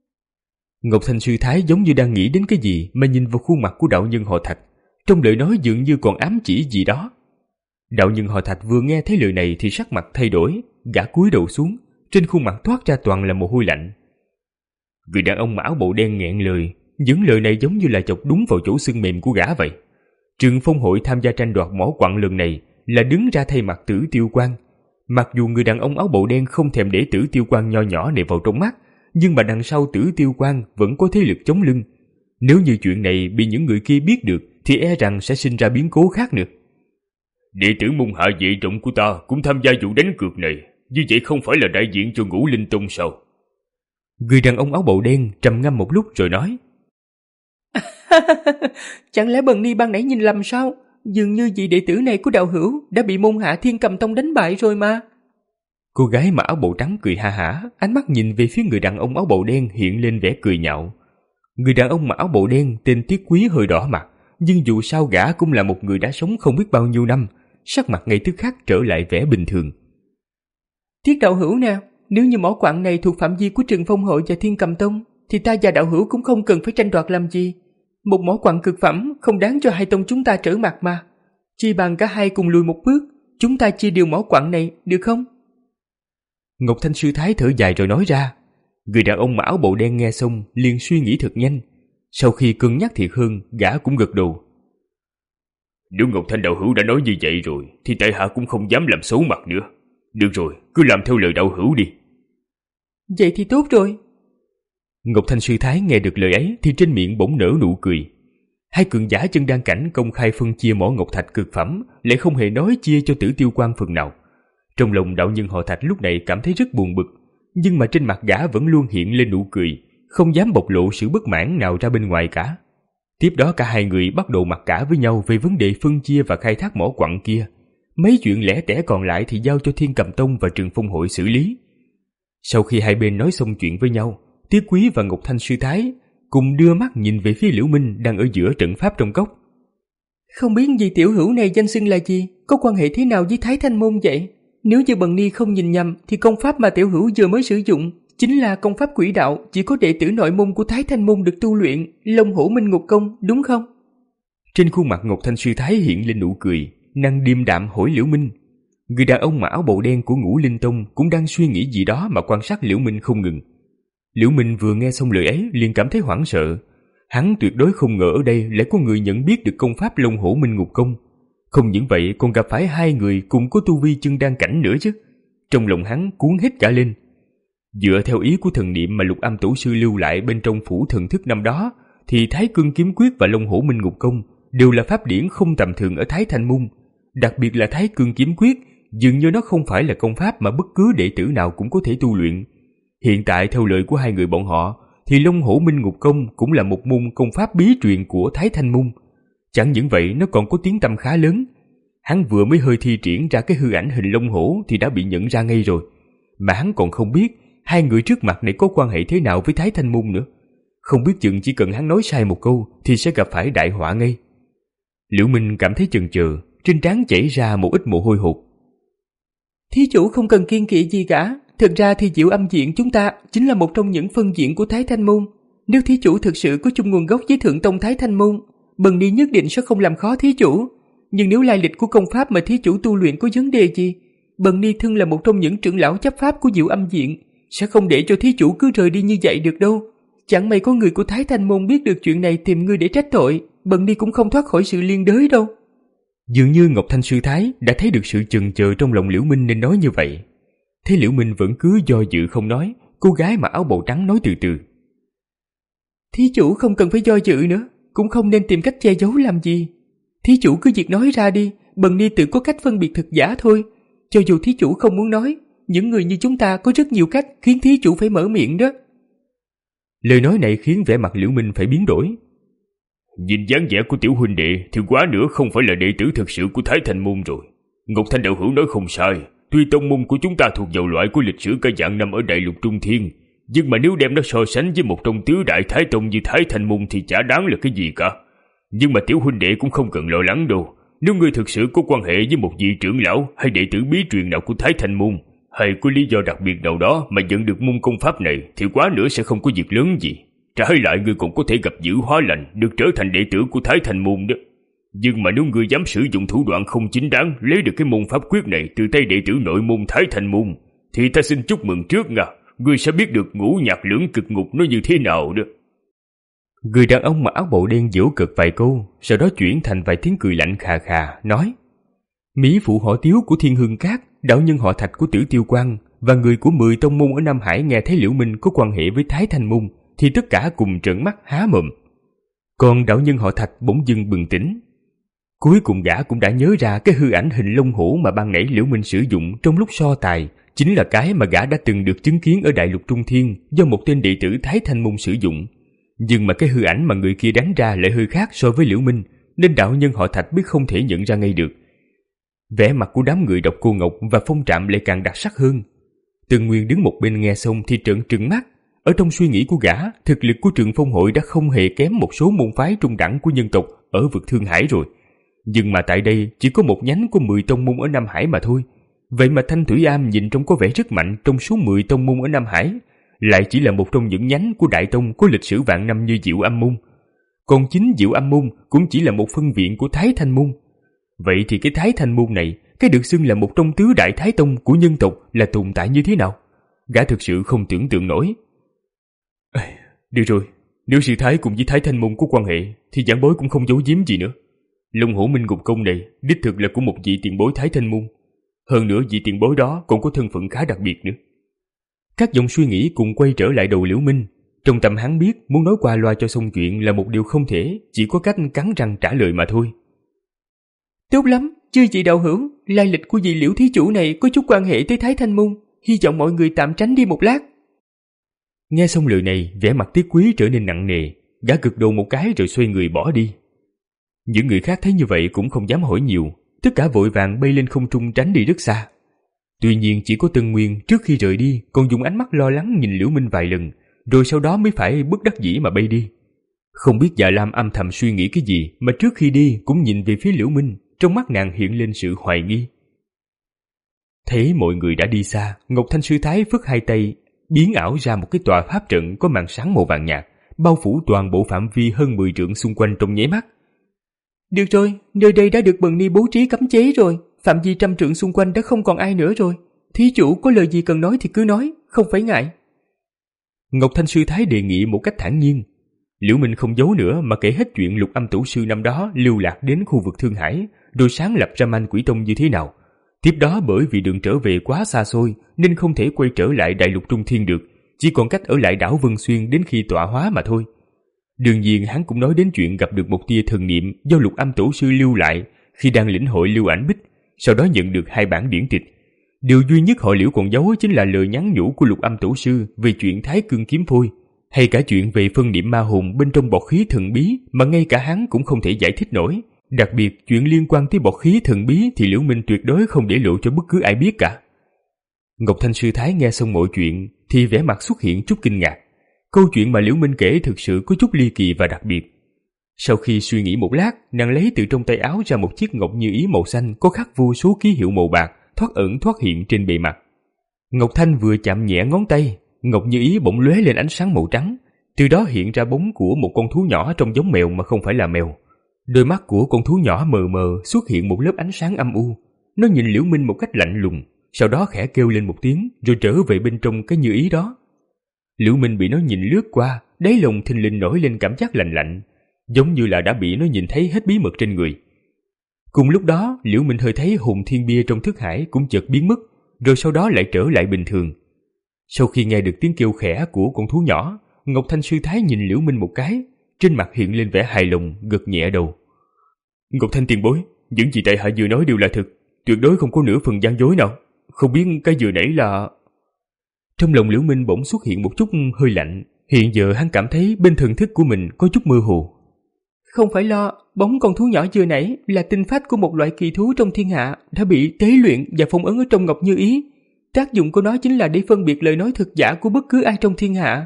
Ngọc Thanh sư thái giống như đang nghĩ đến cái gì mà nhìn vào khuôn mặt của đạo nhân họ Thạch, trong lời nói dường như còn ám chỉ gì đó. Đạo nhân họ Thạch vừa nghe thấy lời này thì sắc mặt thay đổi, gã cúi đầu xuống, trên khuôn mặt toát ra toàn là mồ hôi lạnh. Người đàn ông mặc áo bào đen nghẹn lời, những lời này giống như là chọc đúng vào chỗ xương mềm của gã vậy. Trường Phong Hội tham gia tranh đoạt mỏ quặng lần này là đứng ra thay mặt Tử Tiêu Quan. Mặc dù người đàn ông áo bào đen không thèm để Tử Tiêu Quan nho nhỏ này vào trong mắt, nhưng mà đằng sau Tử Tiêu Quan vẫn có thế lực chống lưng. Nếu như chuyện này bị những người kia biết được thì e rằng sẽ sinh ra biến cố khác nữa. Đệ tử môn hạ vệ trọng của ta cũng tham gia vụ đánh cược này, như vậy không phải là đại diện cho Ngũ Linh Tông sao? Người đàn ông áo bào đen trầm ngâm một lúc rồi nói. Chẳng lẽ Bần Ni ban nãy nhìn lầm sao? Dường như vị đệ tử này của đạo hữu đã bị môn hạ Thiên Cầm Tông đánh bại rồi mà. Cô gái mặc áo bào trắng cười ha hả, ánh mắt nhìn về phía người đàn ông áo bào đen hiện lên vẻ cười nhạo. Người đàn ông mặc áo bào đen tên Tiết Quý hơi đỏ mặt, nhưng dù sao gã cũng là một người đã sống không biết bao nhiêu năm, sắc mặt ngay tức khắc trở lại vẻ bình thường. Tiết đạo hữu nè, nếu như mỏ quặng này thuộc phạm vi của Trường Phong Hội và Thiên Cầm Tông, thì ta và đạo hữu cũng không cần phải tranh đoạt làm gì. Một mỏ quặng cực phẩm không đáng cho hai tông chúng ta trở mặt mà. Chi bằng cả hai cùng lùi một bước, chúng ta chia điều mỏ quặng này, được không? Ngọc Thanh sư thái thở dài rồi nói ra. Người đàn ông mặc áo bào đen nghe xong liền suy nghĩ thật nhanh. Sau khi cân nhắc thiệt hơn, gã cũng gật đầu. Nếu Ngọc Thanh đạo hữu đã nói như vậy rồi, thì tại hạ cũng không dám làm xấu mặt nữa. Được rồi, cứ làm theo lời đạo hữu đi. Vậy thì tốt rồi. Ngọc Thanh sư thái nghe được lời ấy thì trên miệng bỗng nở nụ cười. Hai cường giả chân đan cảnh công khai phân chia mỏ ngọc thạch cực phẩm, lại không hề nói chia cho Tử Tiêu Quan phần nào. Trong lòng đạo nhân họ Thạch lúc này cảm thấy rất buồn bực. nhưng mà trên mặt gã vẫn luôn hiện lên nụ cười, không dám bộc lộ sự bất mãn nào ra bên ngoài cả. Tiếp đó cả hai người bắt đầu mặc cả với nhau về vấn đề phân chia và khai thác mỏ quặng kia. Mấy chuyện lẻ tẻ còn lại thì giao cho Thiên Cầm Tông và Trường Phong Hội xử lý. Sau khi hai bên nói xong chuyện với nhau, Tiết Quý và Ngọc Thanh Sư Thái cùng đưa mắt nhìn về phía Liễu Minh đang ở giữa trận pháp trong cốc. Không biết vị tiểu hữu này danh xưng là gì, có quan hệ thế nào với Thái Thanh Môn vậy? Nếu như Bần Ni không nhìn nhầm thì công pháp mà tiểu hữu vừa mới sử dụng chính là công pháp quỷ đạo, chỉ có đệ tử nội môn của Thái Thanh Môn được tu luyện, Long Hổ Minh Ngục Công, đúng không? Trên khuôn mặt Ngọc Thanh Sư Thái hiện lên nụ cười, nàng điềm đạm hỏi Liễu Minh. Người đàn ông mặc áo bào đen của Ngũ Linh Tông cũng đang suy nghĩ gì đó mà quan sát Liễu Minh không ngừng. Liễu Minh vừa nghe xong lời ấy liền cảm thấy hoảng sợ. Hắn tuyệt đối không ngờ ở đây lại có người nhận biết được công pháp Long Hổ Minh Ngục Công. Không những vậy còn gặp phải hai người cùng có tu vi chân đan cảnh nữa chứ. Trong lòng hắn cuốn hết cả lên. Dựa theo ý của thần niệm mà Lục Âm Tổ Sư lưu lại bên trong phủ thần thức năm đó, thì Thái Cương Kiếm Quyết và Long Hổ Minh Ngục Công đều là pháp điển không tầm thường ở Thái Thanh Môn. Đặc biệt là Thái Cương Kiếm Quyết, dường như nó không phải là công pháp mà bất cứ đệ tử nào cũng có thể tu luyện. Hiện tại theo lời của hai người bọn họ, thì Long Hổ Minh Ngục Công cũng là một môn công pháp bí truyền của Thái Thanh Môn. Chẳng những vậy nó còn có tiếng tăm khá lớn. Hắn vừa mới hơi thi triển ra cái hư ảnh hình Long Hổ thì đã bị nhận ra ngay rồi. Mà hắn còn không biết hai người trước mặt này có quan hệ thế nào với Thái Thanh Môn nữa. Không biết chừng chỉ cần hắn nói sai một câu thì sẽ gặp phải đại họa ngay. Liễu Minh cảm thấy chần chừ, trên trán chảy ra một ít mồ hôi hột. Thí chủ không cần kiêng kỵ gì cả. Thực ra thì Diệu Âm Viện chúng ta chính là một trong những phân viện của Thái Thanh Môn. Nếu thí chủ thực sự có chung nguồn gốc với Thượng Tông Thái Thanh Môn, Bần Ni nhất định sẽ không làm khó thí chủ. Nhưng nếu lai lịch của công pháp mà thí chủ tu luyện có vấn đề gì, Bần Ni thân là một trong những trưởng lão chấp pháp của Diệu Âm Viện, sẽ không để cho thí chủ cứ rời đi như vậy được đâu. Chẳng may có người của Thái Thanh Môn biết được chuyện này tìm ngươi để trách tội, Bần Ni cũng không thoát khỏi sự liên đới đâu. Dường như Ngọc Thanh Sư Thái đã thấy được sự chần chờ trong lòng Liễu Minh nên nói như vậy. Thế Liễu Minh vẫn cứ do dự không nói. Cô gái mặc áo bào trắng nói từ từ. Thí chủ không cần phải do dự nữa, cũng không nên tìm cách che giấu làm gì. Thí chủ cứ việc nói ra đi, Bần Ni tự có cách phân biệt thực giả thôi. Cho dù thí chủ không muốn nói, những người như chúng ta có rất nhiều cách khiến thí chủ phải mở miệng đó. Lời nói này khiến vẻ mặt Liễu Minh phải biến đổi. Nhìn dáng vẻ của tiểu huynh đệ thì quá nữa không phải là đệ tử thực sự của Thái Thanh Môn rồi. Ngọc Thanh đạo hữu nói không sai, tuy tông môn của chúng ta thuộc vào loại của lịch sử cả vạn năm ở đại lục Trung Thiên, nhưng mà nếu đem nó so sánh với một trong tứ đại thái tông như Thái Thanh Môn thì chả đáng là cái gì cả. Nhưng mà tiểu huynh đệ cũng không cần lo lắng đâu. Nếu ngươi thực sự có quan hệ với một vị trưởng lão hay đệ tử bí truyền nào của Thái Thanh Môn, hay có lý do đặc biệt nào đó mà nhận được môn công pháp này, thì quá nữa sẽ không có việc lớn gì. Trái lại ngươi còn có thể gặp dữ hóa lành, được trở thành đệ tử của Thái Thanh Môn đó. Nhưng mà nếu ngươi dám sử dụng thủ đoạn không chính đáng lấy được cái môn pháp quyết này từ tay đệ tử nội môn Thái Thanh Môn, thì ta xin chúc mừng trước nha, ngươi sẽ biết được ngũ nhạc lưỡng cực ngục nó như thế nào đó. Người đàn ông mặc áo bào đen giễu cợt vài câu, sau đó chuyển thành vài tiếng cười lạnh khà khà, nói: Mỹ phụ họ Tiếu của Thiên Hương Cát, đạo nhân họ Thạch của Tử Tiêu Quan và người của mười tông môn ở Nam Hải nghe thấy Liễu Minh có quan hệ với Thái Thanh Môn thì tất cả cùng trợn mắt há mồm. Còn đạo nhân họ Thạch bỗng dưng bừng tỉnh. Cuối cùng gã cũng đã nhớ ra cái hư ảnh hình Long Hổ mà ban nãy Liễu Minh sử dụng trong lúc so tài chính là cái mà gã đã từng được chứng kiến ở đại lục Trung Thiên do một tên đệ tử Thái Thanh Môn sử dụng. Nhưng mà cái hư ảnh mà người kia đánh ra lại hơi khác so với Liễu Minh, nên đạo nhân họ Thạch biết không thể nhận ra ngay được. Vẻ mặt của đám người Độc Cô Ngọc và Phong Trạm lại càng đặc sắc hơn. Tường Nguyên đứng một bên nghe xong thì trợn trừng mắt. Ở trong suy nghĩ của gã, thực lực của Trường Phong Hội đã không hề kém một số môn phái trung đẳng của nhân tộc ở vực Thương Hải rồi. Nhưng mà tại đây chỉ có một nhánh của mười tông môn ở Nam Hải mà thôi. Vậy mà Thanh Thủy Am nhìn trông có vẻ rất mạnh trong số mười tông môn ở Nam Hải, lại chỉ là một trong những nhánh của đại tông có lịch sử vạn năm như Diệu Âm Môn. Còn chính Diệu Âm Môn cũng chỉ là một phân viện của Thái Thanh Môn. Vậy thì cái Thái Thanh Môn này, cái được xưng là một trong tứ đại thái tông của nhân tộc là tồn tại như thế nào? Gã thực sự không tưởng tượng nổi. Được rồi, nếu sư thái cùng với Thái Thanh Môn có quan hệ thì giảng bối cũng không giấu giếm gì nữa. Long Hổ Minh Ngục Công này đích thực là của một vị tiền bối Thái Thanh Môn. Hơn nữa vị tiền bối đó còn có thân phận khá đặc biệt nữa. Các dòng suy nghĩ cùng quay trở lại đầu Liễu Minh. Trong tâm hắn biết muốn nói qua loa cho xong chuyện là một điều không thể, chỉ có cách cắn răng trả lời mà thôi. Tốt lắm, chư vị đạo hữu, lai lịch của vị Liễu thí chủ này có chút quan hệ tới Thái Thanh Môn. hy vọng mọi người tạm tránh đi một lát. Nghe xong lời này, vẻ mặt Tiết Quý trở nên nặng nề, gã gật đầu một cái rồi xoay người bỏ đi. Những người khác thấy như vậy cũng không dám hỏi nhiều, tất cả vội vàng bay lên không trung tránh đi rất xa. Tuy nhiên chỉ có Tân Nguyên trước khi rời đi còn dùng ánh mắt lo lắng nhìn Liễu Minh vài lần, rồi sau đó mới phải bất đắc dĩ mà bay đi. Không biết Dạ Lam âm thầm suy nghĩ cái gì mà trước khi đi cũng nhìn về phía Liễu Minh, trong mắt nàng hiện lên sự hoài nghi. Thấy mọi người đã đi xa, Ngọc Thanh Sư Thái phất hai tay, biến ảo ra một cái tòa pháp trận có màn sáng màu vàng nhạt, bao phủ toàn bộ phạm vi hơn mười trượng xung quanh trong nháy mắt. Được rồi, nơi đây đã được Bần Ni bố trí cấm chế rồi, phạm vi trăm trượng xung quanh đã không còn ai nữa rồi. Thí chủ có lời gì cần nói thì cứ nói, không phải ngại. Ngọc Thanh Sư Thái đề nghị một cách thản nhiên. Liễu Minh không giấu nữa mà kể hết chuyện Lục Âm Tổ Sư năm đó lưu lạc đến khu vực Thương Hải, rồi sáng lập ra Man Quỷ Tông như thế nào. Tiếp đó bởi vì đường trở về quá xa xôi nên không thể quay trở lại Đại Lục Trung Thiên được, chỉ còn cách ở lại đảo Vân Xuyên đến khi tọa hóa mà thôi. Đương nhiên hắn cũng nói đến chuyện gặp được một tia thần niệm do Lục Âm Tổ Sư lưu lại khi đang lĩnh hội lưu ảnh bích, sau đó nhận được hai bản điển tịch. Điều duy nhất họ Liễu còn giấu chính là lời nhắn nhủ của Lục Âm Tổ Sư về chuyện Thái Cương kiếm phôi, hay cả chuyện về phân niệm ma hồn bên trong bọt khí thần bí mà ngay cả hắn cũng không thể giải thích nổi. Đặc biệt chuyện liên quan tới bọt khí thần bí thì Liễu Minh tuyệt đối không để lộ cho bất cứ ai biết cả. Ngọc Thanh Sư Thái nghe xong mọi chuyện thì vẻ mặt xuất hiện chút kinh ngạc. Câu chuyện mà Liễu Minh kể thực sự có chút ly kỳ và đặc biệt. Sau khi suy nghĩ một lát, nàng lấy từ trong tay áo ra một chiếc ngọc như ý màu xanh có khắc vô số ký hiệu màu bạc thoát ẩn thoát hiện trên bề mặt. Ngọc Thanh vừa chạm nhẹ ngón tay, ngọc như ý bỗng lóe lên ánh sáng màu trắng, từ đó hiện ra bóng của một con thú nhỏ trông giống mèo mà không phải là mèo. Đôi mắt của con thú nhỏ mờ mờ xuất hiện một lớp ánh sáng âm u. Nó nhìn Liễu Minh một cách lạnh lùng, sau đó khẽ kêu lên một tiếng rồi trở về bên trong cái như ý đó. Liễu Minh bị nó nhìn lướt qua, đáy lòng thình lình nổi lên cảm giác lạnh lạnh, giống như là đã bị nó nhìn thấy hết bí mật trên người. Cùng lúc đó, Liễu Minh hơi thấy hồn thiên bia trong thức hải cũng chợt biến mất, rồi sau đó lại trở lại bình thường. Sau khi nghe được tiếng kêu khẽ của con thú nhỏ, Ngọc Thanh Sư Thái nhìn Liễu Minh một cái, trên mặt hiện lên vẻ hài lòng, gật nhẹ đầu. Ngọc Thanh tiền bối, những gì tại hạ vừa nói đều là thực, tuyệt đối không có nửa phần gian dối nào. Không biết cái vừa nãy là... Trong lòng Liễu Minh bỗng xuất hiện một chút hơi lạnh, hiện giờ hắn cảm thấy bên thần thức của mình có chút mơ hồ. Không phải lo, bóng con thú nhỏ vừa nãy là tinh phách của một loại kỳ thú trong thiên hạ đã bị tế luyện và phong ấn ở trong ngọc như ý. Tác dụng của nó chính là để phân biệt lời nói thực giả của bất cứ ai trong thiên hạ.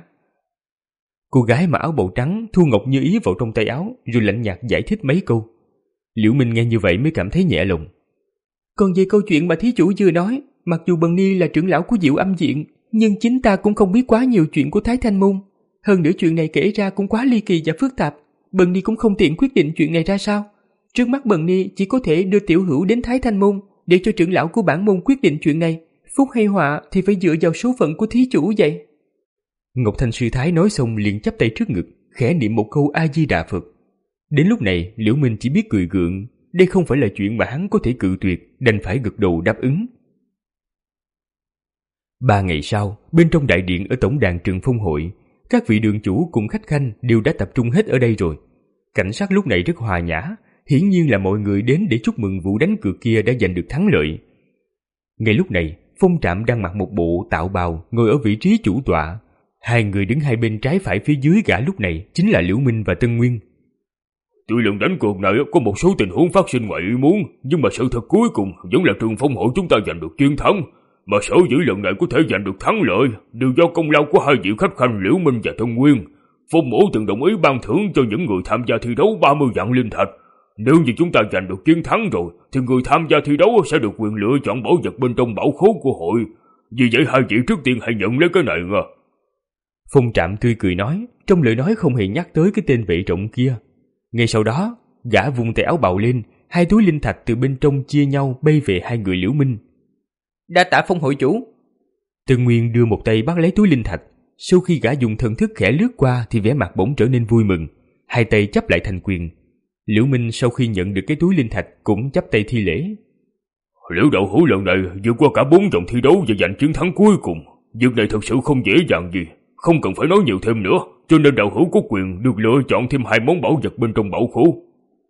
Cô gái mặc áo bào trắng thu ngọc như ý vào trong tay áo rồi lạnh nhạt giải thích mấy câu. Liễu Minh nghe như vậy mới cảm thấy nhẹ lòng. Còn về câu chuyện mà thí chủ vừa nói, mặc dù Bần Ni là trưởng lão của Diệu Âm Viện, nhưng chính ta cũng không biết quá nhiều chuyện của Thái Thanh Môn. Hơn nữa chuyện này kể ra cũng quá ly kỳ và phức tạp, Bần Ni cũng không tiện quyết định chuyện này ra sao. Trước mắt Bần Ni chỉ có thể đưa tiểu hữu đến Thái Thanh Môn để cho trưởng lão của bản môn quyết định chuyện này. Phúc hay họa thì phải dựa vào số phận của thí chủ vậy. Ngọc Thanh Sư Thái nói xong liền chắp tay trước ngực, khẽ niệm một câu A Di Đà Phật. Đến lúc này Liễu Minh chỉ biết cười gượng, đây không phải là chuyện mà hắn có thể cự tuyệt, đành phải gật đầu đáp ứng. Ba ngày sau, bên trong đại điện ở tổng đàn Trường Phong hội, các vị đường chủ cùng khách khanh đều đã tập trung hết ở đây rồi. Cảnh sát lúc này rất hòa nhã, hiển nhiên là mọi người đến để chúc mừng vụ đánh cược kia đã giành được thắng lợi. Ngay lúc này, Phong Trạm đang mặc một bộ tạo bào ngồi ở vị trí chủ tọa. Hai người đứng hai bên trái phải phía dưới gã lúc này chính là Liễu Minh và Tân Nguyên. Tuy lần đánh cược này có một số tình huống phát sinh ngoài ý muốn, nhưng mà sự thật cuối cùng vẫn là Trường Phong hội chúng ta giành được chiến thắng. Mà sở dĩ lần này có thể giành được thắng lợi đều do công lao của hai vị khách khanh Liễu Minh và Tân Nguyên. Phong mỗ từng đồng ý ban thưởng cho những người tham gia thi đấu ba mươi vạn linh thạch. Nếu như chúng ta giành được chiến thắng rồi, thì người tham gia thi đấu sẽ được quyền lựa chọn bảo vật bên trong bảo khố của hội. Vì vậy hai vị trước tiên hãy nhận lấy cái này nha. Phong Trạm tươi cười nói, trong lời nói không hề nhắc tới cái tên vệ trọng kia. Ngay sau đó, gã vung tay áo bào lên, hai túi linh thạch từ bên trong chia nhau bay về hai người Liễu Minh. Đa tạ Phong hội chủ. Tân Nguyên đưa một tay bắt lấy túi linh thạch. Sau khi gã dùng thần thức khẽ lướt qua thì vẻ mặt bỗng trở nên vui mừng, hai tay chắp lại thành quyền. Liễu Minh sau khi nhận được cái túi linh thạch cũng chắp tay thi lễ. Liễu đạo hữu lần này vượt qua cả bốn vòng thi đấu và giành chiến thắng cuối cùng. Việc này thật sự không dễ dàng gì, không cần phải nói nhiều thêm nữa, cho nên đạo hữu có quyền được lựa chọn thêm hai món bảo vật bên trong bảo khố.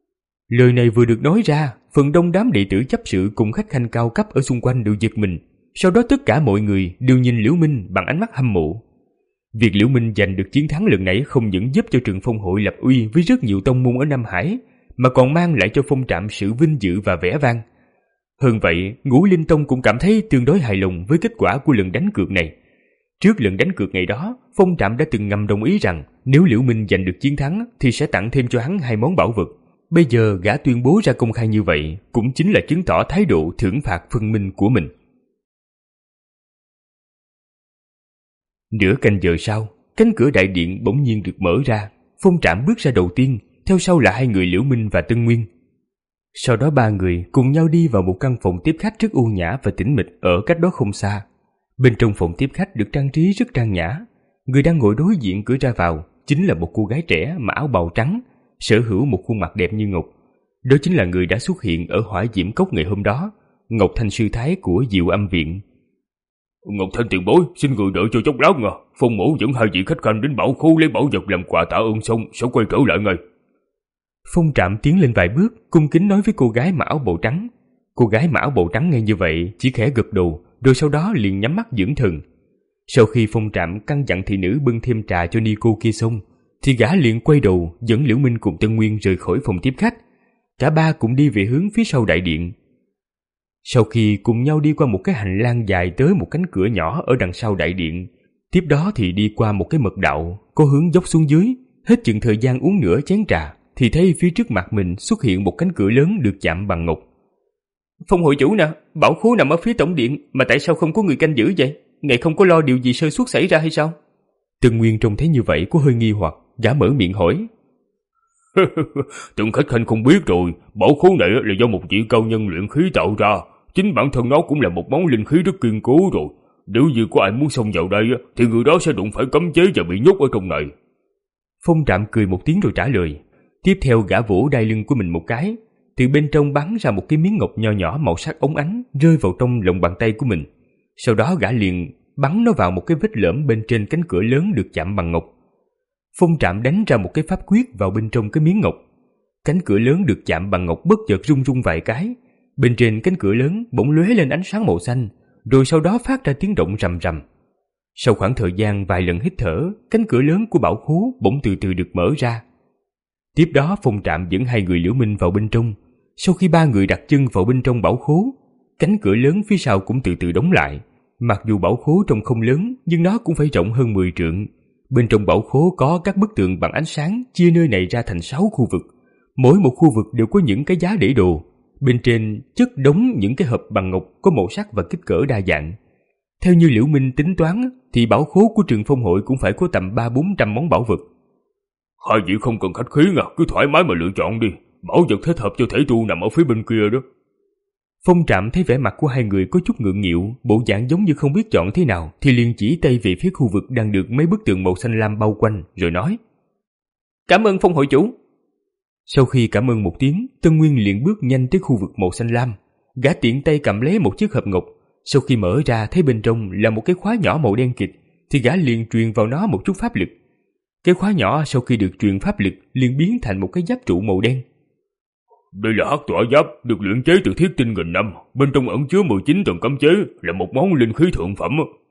Lời này vừa được nói ra, phần đông đám đệ tử chấp sự cùng khách khanh cao cấp ở xung quanh đều giật mình. Sau đó tất cả mọi người đều nhìn Liễu Minh bằng ánh mắt hâm mộ. Việc Liễu Minh giành được chiến thắng lần này không những giúp cho Trường Phong hội lập uy với rất nhiều tông môn ở Nam Hải, mà còn mang lại cho Phong Trạm sự vinh dự và vẻ vang. Hơn vậy, Ngũ Linh Tông cũng cảm thấy tương đối hài lòng với kết quả của lần đánh cược này. Trước lần đánh cược ngày đó, Phong Trạm đã từng ngầm đồng ý rằng nếu Liễu Minh giành được chiến thắng thì sẽ tặng thêm cho hắn hai món bảo vật. Bây giờ gã tuyên bố ra công khai như vậy cũng chính là chứng tỏ thái độ thưởng phạt phân minh của mình. Nửa canh giờ sau, cánh cửa đại điện bỗng nhiên được mở ra. Phong Trạm bước ra đầu tiên, theo sau là hai người Liễu Minh và Tân Nguyên. Sau đó ba người cùng nhau đi vào một căn phòng tiếp khách rất u nhã và tĩnh mịch ở cách đó không xa. Bên trong phòng tiếp khách được trang trí rất trang nhã. Người đang ngồi đối diện cửa ra vào chính là một cô gái trẻ mặc áo bào trắng, sở hữu một khuôn mặt đẹp như ngọc. Đó chính là người đã xuất hiện ở Hỏa Diễm Cốc ngày hôm đó, Ngọc Thanh sư thái của Diệu Âm Viện. Ngọc Thanh tiền bối, xin người đợi cho chốc lát nha. Phong mẫu dẫn hai vị khách khanh đến bảo khố lấy bảo vật làm quà tạ ơn xong sẽ quay trở lại ngay. Phong Trạm tiến lên vài bước, cung kính nói với cô gái mặc áo bào trắng. Cô gái mặc áo bào trắng nghe như vậy chỉ khẽ gật đầu, rồi sau đó liền nhắm mắt dưỡng thần. Sau khi Phong Trạm căn dặn thị nữ bưng thêm trà cho ni cô kia xong, thì gã liền quay đầu dẫn Liễu Minh cùng Tân Nguyên rời khỏi phòng tiếp khách. Cả ba cũng đi về hướng phía sau đại điện. Sau khi cùng nhau đi qua một cái hành lang dài tới một cánh cửa nhỏ ở đằng sau đại điện, tiếp đó thì đi qua một cái mật đạo có hướng dốc xuống dưới. Hết chừng thời gian uống nửa chén trà thì thấy phía trước mặt mình xuất hiện một cánh cửa lớn được chạm bằng ngọc. Phong hội chủ nè, bảo khố nằm ở phía tổng điện, mà tại sao không có người canh giữ vậy? Ngài không có lo điều gì sơ suất xảy ra hay sao? Tân Nguyên trông thấy như vậy có hơi nghi hoặc, gã mở miệng hỏi. Từng khách khanh không biết rồi, bảo khố này là do một vị cao nhân luyện khí tạo ra. Chính bản thân nó cũng là một món linh khí rất kiên cố rồi. Nếu như có ai muốn xông vào đây thì người đó sẽ đụng phải cấm chế và bị nhốt ở trong này. Phong Trạm cười một tiếng rồi trả lời. Tiếp theo gã vỗ đai lưng của mình một cái, từ bên trong bắn ra một cái miếng ngọc nho nhỏ màu sắc óng ánh rơi vào trong lòng bàn tay của mình. Sau đó gã liền bắn nó vào một cái vết lõm bên trên cánh cửa lớn được chạm bằng ngọc. Phong Trạm đánh ra một cái pháp quyết vào bên trong cái miếng ngọc. Cánh cửa lớn được chạm bằng ngọc bất chợt rung rung vài cái. Bên trên cánh cửa lớn bỗng lóe lên ánh sáng màu xanh, rồi sau đó phát ra tiếng động rầm rầm. Sau khoảng thời gian vài lần hít thở, cánh cửa lớn của bảo khố bỗng từ từ được mở ra. Tiếp đó Phong Trạm dẫn hai người Liễu Minh vào bên trong. Sau khi ba người đặt chân vào bên trong bảo khố, cánh cửa lớn phía sau cũng từ từ đóng lại. Mặc dù bảo khố trông không lớn, nhưng nó cũng phải rộng hơn mười trượng. Bên trong bảo khố có các bức tường bằng ánh sáng chia nơi này ra thành sáu khu vực. Mỗi một khu vực đều có những cái giá để đồ. Bên trên chất đống những cái hộp bằng ngọc có màu sắc và kích cỡ đa dạng. Theo như Liễu Minh tính toán thì bảo khố của Trường Phong hội cũng phải có tầm ba bốn trăm món bảo vật. Hai vị không cần khách khí nha, cứ thoải mái mà lựa chọn đi. Bảo vật thích hợp cho thể tu nằm ở phía bên kia đó. Phong Trạm thấy vẻ mặt của hai người có chút ngượng nghịu, bộ dạng giống như không biết chọn thế nào, thì liền chỉ tay về phía khu vực đang được mấy bức tường màu xanh lam bao quanh, rồi nói: Cảm ơn Phong hội chủ. Sau khi cảm ơn một tiếng, Tân Nguyên liền bước nhanh tới khu vực màu xanh lam. Gã tiện tay cầm lấy một chiếc hộp ngọc. Sau khi mở ra thấy bên trong là một cái khóa nhỏ màu đen kịt, thì gã liền truyền vào nó một chút pháp lực. Cái khóa nhỏ sau khi được truyền pháp lực liền biến thành một cái giáp trụ màu đen. Đây là hắc tỏa giáp, được luyện chế từ thiết tinh nghìn năm, bên trong ẩn chứa mười chín tầng cấm chế, là một món linh khí thượng phẩm.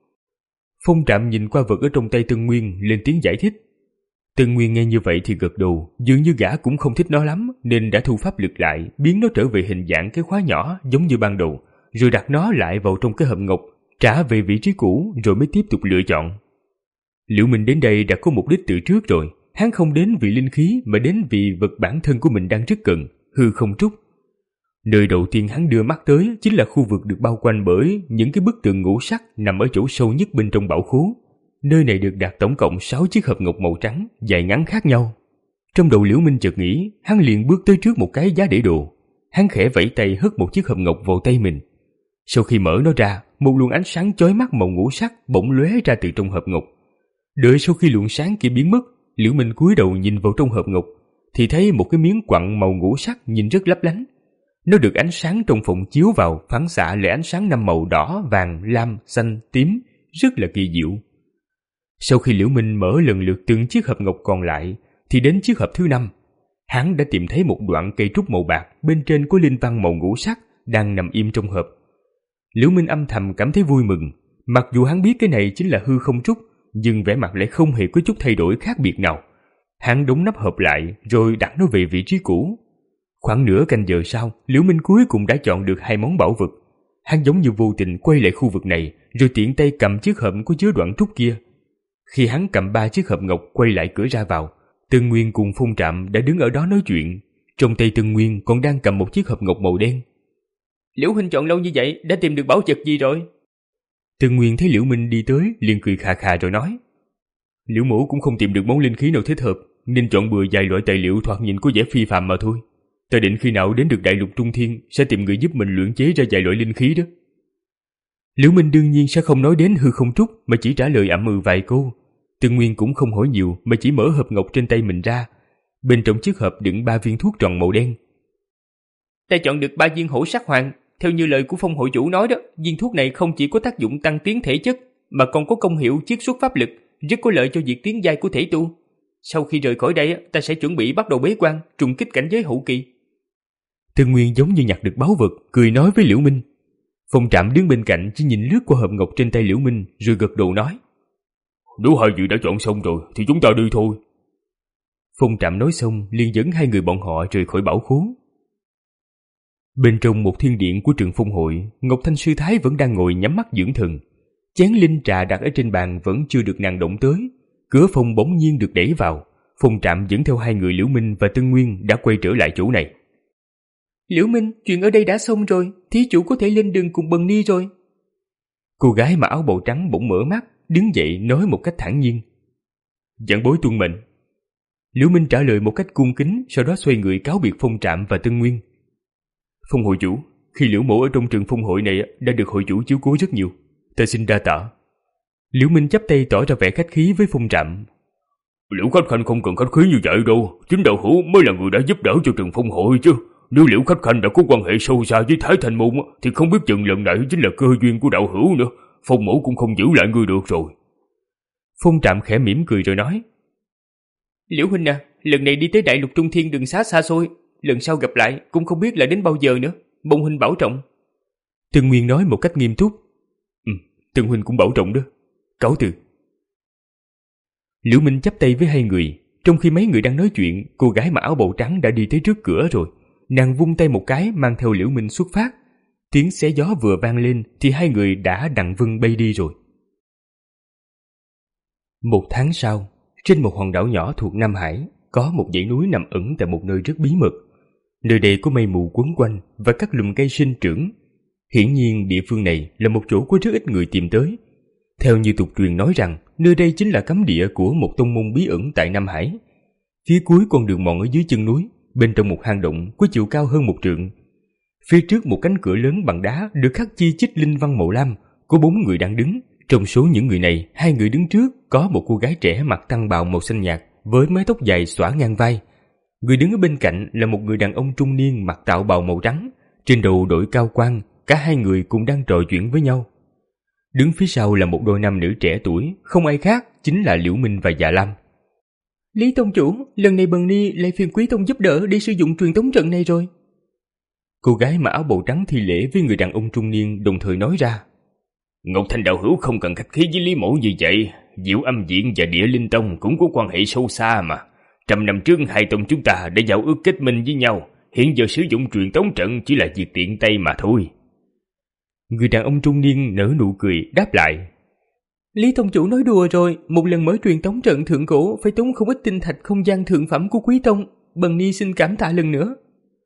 Phong Trạm nhìn qua vật ở trong tay Tân Nguyên, lên tiếng giải thích. Tân Nguyên nghe như vậy thì gật đầu, dường như gã cũng không thích nó lắm, nên đã thu pháp lực lại, biến nó trở về hình dạng cái khóa nhỏ giống như ban đầu, rồi đặt nó lại vào trong cái hộp ngọc, trả về vị trí cũ, rồi mới tiếp tục lựa chọn. Liễu Minh đến đây đã có mục đích từ trước rồi, hắn không đến vì linh khí mà đến vì vật bản thân của mình đang rất cần, hư không trúc. Nơi đầu tiên hắn đưa mắt tới chính là khu vực được bao quanh bởi những cái bức tường ngũ sắc nằm ở chỗ sâu nhất bên trong bảo khố. Nơi này được đặt tổng cộng sáu chiếc hộp ngọc màu trắng, dài ngắn khác nhau. Trong đầu Liễu Minh chợt nghĩ, hắn liền bước tới trước một cái giá để đồ. Hắn khẽ vẫy tay hất một chiếc hộp ngọc vào tay mình. Sau khi mở nó ra, một luồng ánh sáng chói mắt màu ngũ sắc bỗng lóe ra từ trong hộp ngọc. Đợi sau khi luồng sáng kia biến mất, Liễu Minh cúi đầu nhìn vào trong hộp ngọc, thì thấy một cái miếng quặng màu ngũ sắc nhìn rất lấp lánh. Nó được ánh sáng trong phòng chiếu vào, phản xạ lại ánh sáng năm màu đỏ, vàng, lam, xanh, tím, rất là kỳ diệu. Sau khi Liễu Minh mở lần lượt từng chiếc hộp ngọc còn lại, thì đến chiếc hộp thứ năm, hắn đã tìm thấy một đoạn cây trúc màu bạc, bên trên có linh văn màu ngũ sắc đang nằm im trong hộp. Liễu Minh âm thầm cảm thấy vui mừng, mặc dù hắn biết cái này chính là hư không trúc, nhưng vẻ mặt lại không hề có chút thay đổi khác biệt nào. Hắn đóng nắp hộp lại rồi đặt nó về vị trí cũ. Khoảng nửa canh giờ sau, Liễu Minh cuối cùng đã chọn được hai món bảo vật. Hắn giống như vô tình quay lại khu vực này, rồi tiện tay cầm chiếc hộp có chứa đoạn trúc kia. Khi hắn cầm ba chiếc hộp ngọc quay lại cửa ra vào, Tân Nguyên cùng Phong Trạm đã đứng ở đó nói chuyện. Trong tay Tân Nguyên còn đang cầm một chiếc hộp ngọc màu đen. Liễu huynh chọn lâu như vậy, đã tìm được bảo vật gì rồi? Tân Nguyên thấy Liễu Minh đi tới, liền cười khà khà rồi nói: Liễu mỗ cũng không tìm được món linh khí nào thích hợp, nên chọn bừa vài loại tài liệu thoạt nhìn có vẻ phi phàm mà thôi. Ta định khi nào đến được đại lục Trung Thiên sẽ tìm người giúp mình luyện chế ra vài loại linh khí đó. Liễu Minh đương nhiên sẽ không nói đến hư không trúc, mà chỉ trả lời ậm ừ vài câu. Tân Nguyên cũng không hỏi nhiều, mà chỉ mở hộp ngọc trên tay mình ra. Bên trong chiếc hộp đựng ba viên thuốc tròn màu đen. Ta chọn được ba viên hổ sắc hoàng. Theo như lời của Phong hội chủ nói đó, viên thuốc này không chỉ có tác dụng tăng tiến thể chất, mà còn có công hiệu chiết xuất pháp lực, rất có lợi cho việc tiến giai của thể tu. Sau khi rời khỏi đây, ta sẽ chuẩn bị bắt đầu bế quan, trùng kích cảnh giới hậu kỳ. Tân Nguyên giống như nhặt được báu vật, cười nói với Liễu Minh. Phong Trạm đứng bên cạnh chỉ nhìn lướt qua hộp ngọc trên tay Liễu Minh, rồi gật đầu nói: Nếu hai vị đã chọn xong rồi, thì chúng ta đi thôi. Phong Trạm nói xong, liền dẫn hai người bọn họ rời khỏi bảo khố. Bên trong một thiên điện của trường Phong hội, Ngọc Thanh Sư Thái vẫn đang ngồi nhắm mắt dưỡng thần. Chén linh trà đặt ở trên bàn vẫn chưa được nàng động tới. Cửa phòng bỗng nhiên được đẩy vào. Phong Trạm dẫn theo hai người Liễu Minh và Tân Nguyên đã quay trở lại chỗ này. Liễu Minh, chuyện ở đây đã xong rồi, thí chủ có thể lên đường cùng Bần Ni rồi. Cô gái mặc áo bào trắng bỗng mở mắt, đứng dậy nói một cách thản nhiên: Vạn bối tuân mệnh. Liễu Minh trả lời một cách cung kính, sau đó xoay người cáo biệt Phong Trạm và Tân Nguyên. Phong hội chủ, khi Liễu mỗ ở trong trường Phong hội này đã được hội chủ chiếu cố rất nhiều, ta xin đa tạ. Liễu Minh chắp tay tỏ ra vẻ khách khí với Phong Trạm. Liễu khách khanh không cần khách khí như vậy đâu, chính đạo hữu mới là người đã giúp đỡ cho trường Phong hội chứ. Nếu Liễu khách khanh đã có quan hệ sâu xa với Thái Thanh môn thì không biết chừng lần này chính là cơ duyên của đạo hữu nữa. Phong mẫu cũng không giữ lại ngươi được rồi. Phong Trạm khẽ mỉm cười rồi nói: Liễu huynh à, lần này đi tới đại lục Trung Thiên đường xá xa xôi, lần sau gặp lại cũng không biết là đến bao giờ nữa, mong huynh bảo trọng. Tân Nguyên nói một cách nghiêm túc: Ừ, Tân huynh cũng bảo trọng đó. Cáo từ. Liễu Minh chắp tay với hai người. Trong khi mấy người đang nói chuyện, cô gái mặc áo bào trắng đã đi tới trước cửa rồi. Nàng vung tay một cái mang theo Liễu Minh xuất phát. Tiếng xé gió vừa vang lên thì hai người đã đằng vân bay đi rồi. Một tháng sau, trên một hòn đảo nhỏ thuộc Nam Hải, có một dãy núi nằm ẩn tại một nơi rất bí mật. Nơi đây có mây mù quấn quanh và các lùm cây sinh trưởng. Hiển nhiên địa phương này là một chỗ có rất ít người tìm tới. Theo như tục truyền nói rằng, nơi đây chính là cấm địa của một tông môn bí ẩn tại Nam Hải. Phía cuối con đường mòn ở dưới chân núi, bên trong một hang động có chiều cao hơn một trượng. Phía trước một cánh cửa lớn bằng đá được khắc chi chít linh văn màu lam, có bốn người đang đứng. Trong số những người này, hai người đứng trước có một cô gái trẻ mặc tăng bào màu xanh nhạt với mái tóc dài xõa ngang vai. Người đứng ở bên cạnh là một người đàn ông trung niên mặc đạo bào màu trắng, trên đầu đội cao quan. Cả hai người cùng đang trò chuyện với nhau. Đứng phía sau là một đôi nam nữ trẻ tuổi, không ai khác chính là Liễu Minh và Dạ Lam. Lý tông chủ, lần này Bần Ni lại phiền quý tông giúp đỡ để sử dụng truyền tống trận này rồi. Cô gái mặc áo bào trắng thi lễ với người đàn ông trung niên, đồng thời nói ra: Ngọc Thanh đạo hữu không cần khách khí với Lý mẫu như vậy. Diệu Âm Viện và Địa Linh Tông cũng có quan hệ sâu xa mà. Trăm năm trước hai tông chúng ta đã giao ước kết minh với nhau. Hiện giờ sử dụng truyền tống trận chỉ là việc tiện tay mà thôi. Người đàn ông trung niên nở nụ cười đáp lại: Lý tông chủ nói đùa rồi, một lần mở truyền tống trận thượng cổ phải tốn không ít tinh thạch không gian thượng phẩm của quý tông. Bần Ni xin cảm tạ lần nữa.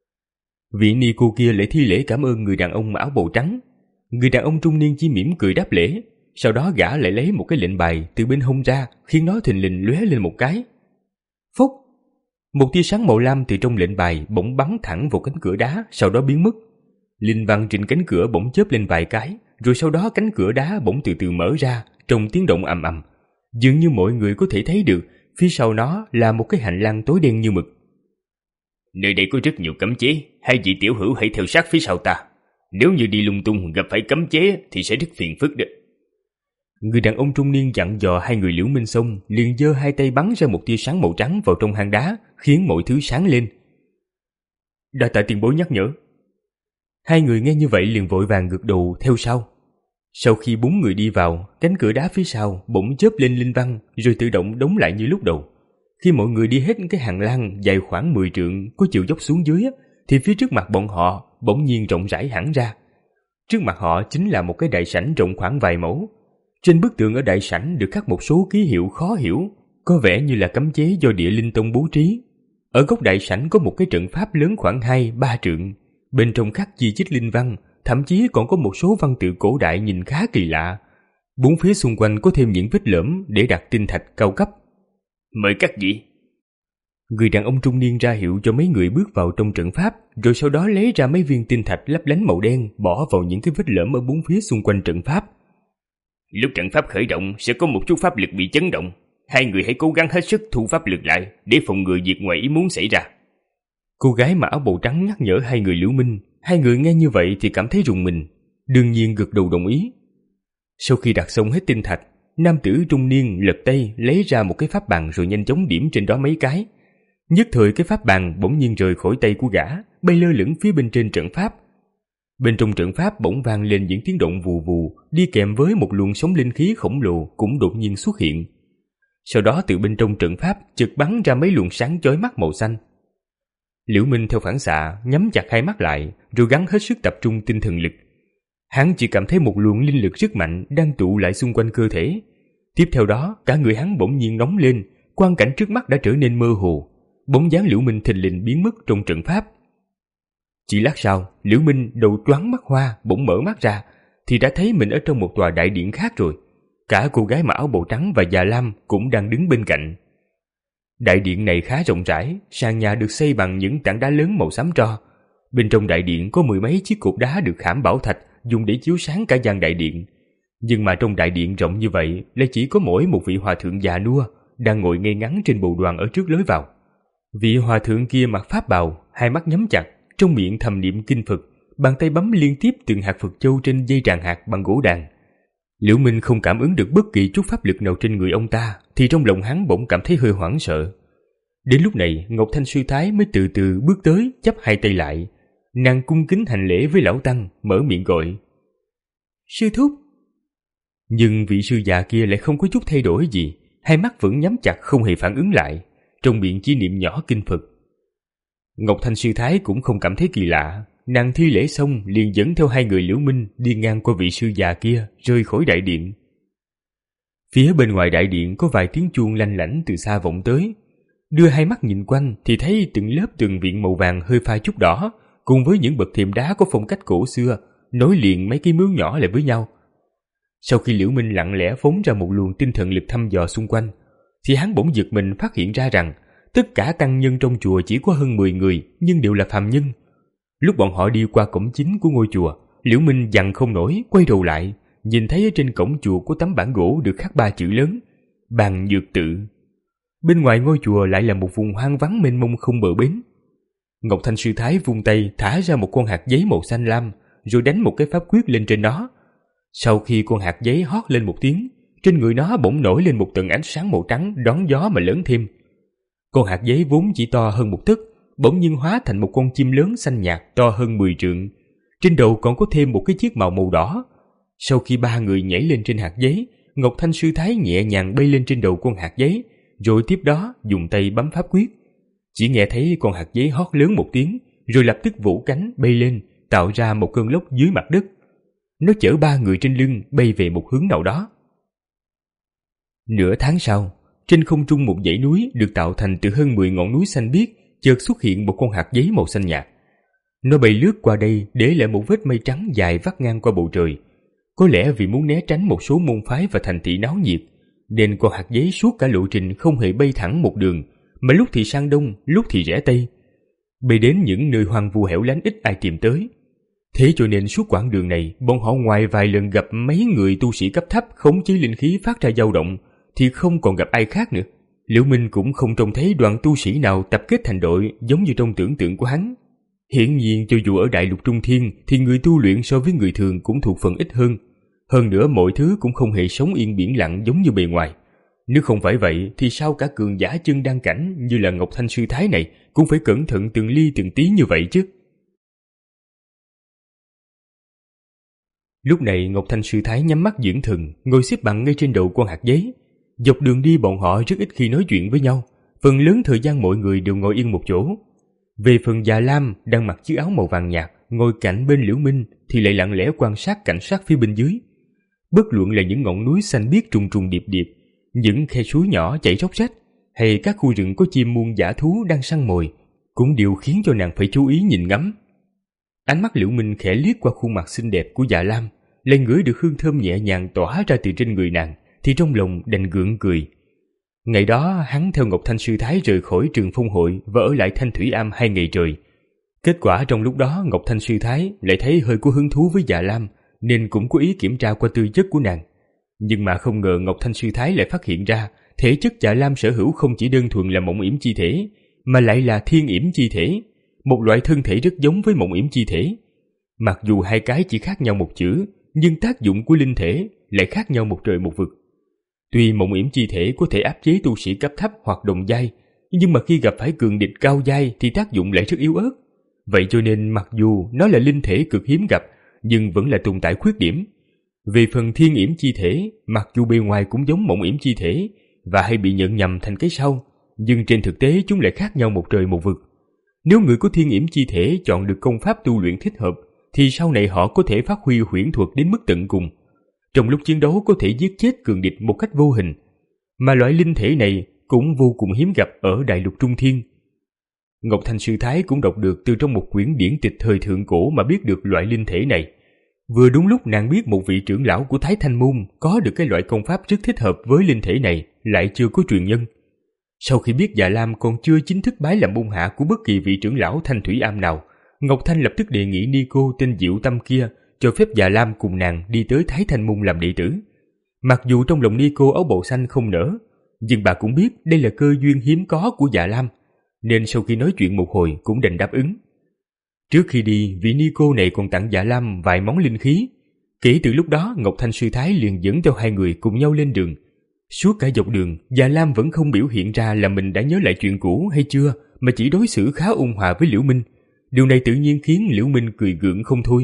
Vị ni cô kia lại thi lễ cảm ơn người đàn ông áo bào trắng. Người đàn ông trung niên chỉ mỉm cười đáp lễ. Sau đó gã lại lấy một cái lệnh bài từ bên hông ra, khiến nó thình lình lóe lên một cái. Phốc! Một tia sáng màu lam từ trong lệnh bài bỗng bắn thẳng vào cánh cửa đá, sau đó biến mất. Linh văn trên cánh cửa bỗng chớp lên vài cái, rồi sau đó cánh cửa đá bỗng từ từ mở ra, trong tiếng động ầm ầm. Dường như mọi người có thể thấy được, phía sau nó là một cái hành lang tối đen như mực. Nơi đây có rất nhiều cấm chế, hai vị tiểu hữu hãy theo sát phía sau ta. Nếu như đi lung tung gặp phải cấm chế thì sẽ rất phiền phức đó. Người đàn ông trung niên dặn dò hai người Liễu Minh xong, liền giơ hai tay bắn ra một tia sáng màu trắng vào trong hang đá, khiến mọi thứ sáng lên. Đa tạ tiền bối nhắc nhở. Hai người nghe như vậy liền vội vàng gật đầu theo sau. Sau khi bốn người đi vào, cánh cửa đá phía sau bỗng chớp lên linh văn rồi tự động đóng lại như lúc đầu. Khi mọi người đi hết cái hành lang dài khoảng mười trượng có chiều dốc xuống dưới thì phía trước mặt bọn họ bỗng nhiên rộng rãi hẳn ra. Trước mặt họ chính là một cái đại sảnh rộng khoảng vài mẫu. Trên bức tường ở đại sảnh được khắc một số ký hiệu khó hiểu, có vẻ như là cấm chế do Địa Linh Tông bố trí. Ở góc đại sảnh có một cái trận pháp lớn khoảng hai ba trượng, bên trong khắc chi chít linh văn, thậm chí còn có một số văn tự cổ đại nhìn khá kỳ lạ. Bốn phía xung quanh có thêm những vết lõm để đặt tinh thạch cao cấp. Mời các vị. Người đàn ông trung niên ra hiệu cho mấy người bước vào trong trận pháp, rồi sau đó lấy ra mấy viên tinh thạch lấp lánh màu đen bỏ vào những cái vết lõm ở bốn phía xung quanh trận pháp. Lúc trận pháp khởi động sẽ có một chút pháp lực bị chấn động. Hai người hãy cố gắng hết sức thu pháp lực lại để phòng ngừa việc ngoài ý muốn xảy ra. Cô gái mặc áo bào trắng nhắc nhở hai người Liễu Minh. Hai người nghe như vậy thì cảm thấy rùng mình, đương nhiên gật đầu đồng ý. Sau khi đặt xong hết tinh thạch, nam tử trung niên lật tay lấy ra một cái pháp bàn rồi nhanh chóng điểm trên đó mấy cái. Nhất thời cái pháp bàn bỗng nhiên rời khỏi tay của gã, bay lơ lửng phía bên trên trận pháp. Bên trong trận pháp bỗng vang lên những tiếng động vù vù, đi kèm với một luồng sóng linh khí khổng lồ cũng đột nhiên xuất hiện. Sau đó từ bên trong trận pháp chợt bắn ra mấy luồng sáng chói mắt màu xanh. Liễu Minh theo phản xạ nhắm chặt hai mắt lại, rồi gắng hết sức tập trung tinh thần lực. Hắn chỉ cảm thấy một luồng linh lực rất mạnh đang tụ lại xung quanh cơ thể. Tiếp theo đó, cả người hắn bỗng nhiên nóng lên, quang cảnh trước mắt đã trở nên mơ hồ. Bóng dáng Liễu Minh thình lình biến mất trong trận pháp. Chỉ lát sau, Liễu Minh đầu choáng mắt hoa, bỗng mở mắt ra thì đã thấy mình ở trong một tòa đại điện khác rồi. Cả cô gái mặc áo bào trắng và già lam cũng đang đứng bên cạnh. Đại điện này khá rộng rãi, sàn nhà được xây bằng những tảng đá lớn màu xám tro. Bên trong đại điện có mười mấy chiếc cột đá được khảm bảo thạch dùng để chiếu sáng cả gian đại điện. Nhưng mà trong đại điện rộng như vậy lại chỉ có mỗi một vị hòa thượng già nua đang ngồi ngay ngắn trên bồ đoàn ở trước lối vào. Vị hòa thượng kia mặc pháp bào, hai mắt nhắm chặt, trong miệng thầm niệm kinh Phật, bàn tay bấm liên tiếp từng hạt Phật châu trên dây tràng hạt bằng gỗ đàn. Liễu Minh không cảm ứng được bất kỳ chút pháp lực nào trên người ông ta, thì trong lòng hắn bỗng cảm thấy hơi hoảng sợ. Đến lúc này, Ngọc Thanh Sư Thái mới từ từ bước tới, chắp hai tay lại. Nàng cung kính hành lễ với lão tăng, mở miệng gọi: "Sư thúc." Nhưng vị sư già kia lại không có chút thay đổi gì, hai mắt vẫn nhắm chặt không hề phản ứng lại, trong miệng chỉ niệm nhỏ kinh Phật. Ngọc Thanh Sư Thái cũng không cảm thấy kỳ lạ, nàng thi lễ xong liền dẫn theo hai người Liễu Minh đi ngang qua vị sư già kia, rời khỏi đại điện. Phía bên ngoài đại điện có vài tiếng chuông lanh lảnh từ xa vọng tới. Đưa hai mắt nhìn quanh thì thấy từng lớp tường viện màu vàng hơi pha chút đỏ, cùng với những bậc thềm đá có phong cách cổ xưa, nối liền mấy cái mướn nhỏ lại với nhau. Sau khi Liễu Minh lặng lẽ phóng ra một luồng tinh thần lực thăm dò xung quanh, thì hắn bỗng giật mình phát hiện ra rằng tất cả tăng nhân trong chùa chỉ có hơn mười người, nhưng đều là phàm nhân. Lúc bọn họ đi qua cổng chính của ngôi chùa, Liễu Minh dằn không nổi, quay đầu lại, nhìn thấy ở trên cổng chùa có tấm bảng gỗ được khắc ba chữ lớn: Bàn Nhược Tự. Bên ngoài ngôi chùa lại là một vùng hoang vắng mênh mông không bờ bến. Ngọc Thanh Sư Thái vung tay thả ra một con hạt giấy màu xanh lam, rồi đánh một cái pháp quyết lên trên nó. Sau khi con hạt giấy hót lên một tiếng, trên người nó bỗng nổi lên một tầng ánh sáng màu trắng đón gió mà lớn thêm. Con hạt giấy vốn chỉ to hơn một tấc, bỗng nhiên hóa thành một con chim lớn xanh nhạt to hơn mười trượng. Trên đầu còn có thêm một cái chiếc mào màu đỏ. Sau khi ba người nhảy lên trên hạt giấy, Ngọc Thanh Sư Thái nhẹ nhàng bay lên trên đầu con hạt giấy, rồi tiếp đó dùng tay bấm pháp quyết. Chỉ nghe thấy con hạt giấy hót lớn một tiếng, rồi lập tức vỗ cánh bay lên, tạo ra một cơn lốc dưới mặt đất. Nó chở ba người trên lưng bay về một hướng nào đó. Nửa tháng sau, trên không trung một dãy núi được tạo thành từ hơn mười ngọn núi xanh biếc chợt xuất hiện một con hạt giấy màu xanh nhạt. Nó bay lướt qua đây để lại một vết mây trắng dài vắt ngang qua bầu trời. Có lẽ vì muốn né tránh một số môn phái và thành thị náo nhiệt, nên con hạt giấy suốt cả lộ trình không hề bay thẳng một đường, mà lúc thì sang đông, lúc thì rẽ tây, bay đến những nơi hoang vu hẻo lánh ít ai tìm tới. Thế cho nên suốt quãng đường này, bọn họ ngoài vài lần gặp mấy người tu sĩ cấp thấp khống chế linh khí phát ra dao động, thì không còn gặp ai khác nữa. Liễu Minh cũng không trông thấy đoàn tu sĩ nào tập kết thành đội giống như trong tưởng tượng của hắn. Hiển nhiên cho dù ở đại lục Trung Thiên thì người tu luyện so với người thường cũng thuộc phần ít hơn. Hơn nữa mọi thứ cũng không hề sống yên biển lặng giống như bề ngoài. Nếu không phải vậy thì sao cả cường giả chân đăng cảnh như là Ngọc Thanh Sư Thái này cũng phải cẩn thận từng ly từng tí như vậy chứ. Lúc này Ngọc Thanh Sư Thái nhắm mắt dưỡng thần, ngồi xếp bằng ngay trên đầu con hạt giấy. Dọc đường đi bọn họ rất ít khi nói chuyện với nhau, phần lớn thời gian mọi người đều ngồi yên một chỗ. Về phần Già Lam đang mặc chiếc áo màu vàng nhạt, ngồi cạnh bên Liễu Minh thì lại lặng lẽ quan sát cảnh sát phía bên dưới. Bất luận là những ngọn núi xanh biếc trùng trùng điệp điệp, những khe suối nhỏ chảy róc rách, hay các khu rừng có chim muôn dã thú đang săn mồi, cũng đều khiến cho nàng phải chú ý nhìn ngắm. Ánh mắt Liễu Minh khẽ liếc qua khuôn mặt xinh đẹp của Dạ Lam, lại ngửi được hương thơm nhẹ nhàng tỏa ra từ trên người nàng, thì trong lòng đành gượng cười. Ngày đó hắn theo Ngọc Thanh Sư Thái rời khỏi Trường Phong Hội và ở lại Thanh Thủy Am hai ngày trời. Kết quả trong lúc đó Ngọc Thanh Sư Thái lại thấy hơi có hứng thú với Dạ Lam, nên cũng có ý kiểm tra qua tư chất của nàng. Nhưng mà không ngờ Ngọc Thanh Sư Thái lại phát hiện ra thể chất Dạ Lam sở hữu không chỉ đơn thuần là mộng yểm chi thể, mà lại là thiên yểm chi thể, một loại thân thể rất giống với mộng yểm chi thể. Mặc dù hai cái chỉ khác nhau một chữ, nhưng tác dụng của linh thể lại khác nhau một trời một vực. Tuy mộng yểm chi thể có thể áp chế tu sĩ cấp thấp hoặc đồng giai, nhưng mà khi gặp phải cường địch cao giai thì tác dụng lại rất yếu ớt. Vậy cho nên mặc dù nó là linh thể cực hiếm gặp, nhưng vẫn là tồn tại khuyết điểm. Về phần thiên yểm chi thể, mặc dù bề ngoài cũng giống mộng yểm chi thể và hay bị nhận nhầm thành cái sau, nhưng trên thực tế chúng lại khác nhau một trời một vực. Nếu người có thiên yểm chi thể chọn được công pháp tu luyện thích hợp, thì sau này họ có thể phát huy huyễn thuật đến mức tận cùng. Trong lúc chiến đấu có thể giết chết cường địch một cách vô hình. Mà loại linh thể này cũng vô cùng hiếm gặp ở Đại Lục Trung Thiên. Ngọc Thanh Sư Thái cũng đọc được từ trong một quyển điển tịch thời thượng cổ mà biết được loại linh thể này. Vừa đúng lúc nàng biết một vị trưởng lão của Thái Thanh Môn có được cái loại công pháp rất thích hợp với linh thể này, lại chưa có truyền nhân. Sau khi biết Dạ Lam còn chưa chính thức bái làm môn hạ của bất kỳ vị trưởng lão Thanh Thủy Am nào, Ngọc Thanh lập tức đề nghị Nico tên Diệu Tâm kia cho phép Dạ Lam cùng nàng đi tới Thái Thanh Môn làm đệ tử. Mặc dù trong lòng Nico áo bào xanh không nở, nhưng bà cũng biết đây là cơ duyên hiếm có của Dạ Lam, nên sau khi nói chuyện một hồi cũng đành đáp ứng. Trước khi đi, vị Nico này còn tặng Dạ Lam vài món linh khí. Kể từ lúc đó, Ngọc Thanh Sư Thái liền dẫn theo hai người cùng nhau lên đường. Suốt cả dọc đường, Dạ Lam vẫn không biểu hiện ra là mình đã nhớ lại chuyện cũ hay chưa, mà chỉ đối xử khá ôn hòa với Liễu Minh. Điều này tự nhiên khiến Liễu Minh cười gượng không thôi.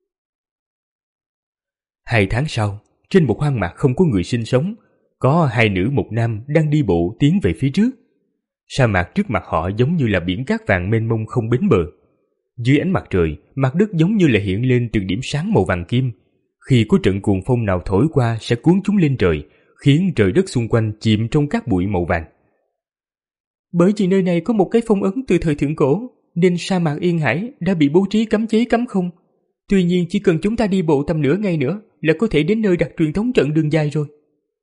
Hai tháng sau, trên một hoang mạc không có người sinh sống, có hai nữ một nam đang đi bộ tiến về phía trước. Sa mạc trước mặt họ giống như là biển cát vàng mênh mông không bến bờ. Dưới ánh mặt trời, mặt đất giống như là hiện lên từng điểm sáng màu vàng kim. Khi có trận cuồng phong nào thổi qua sẽ cuốn chúng lên trời, khiến trời đất xung quanh chìm trong cát bụi màu vàng. Bởi vì nơi này có một cái phong ấn từ thời thượng cổ, nên sa mạc Yên Hải đã bị bố trí cấm chế cấm không. Tuy nhiên chỉ cần chúng ta đi bộ tầm nửa ngày nữa là có thể đến nơi đặt truyền thống trận đường dài rồi.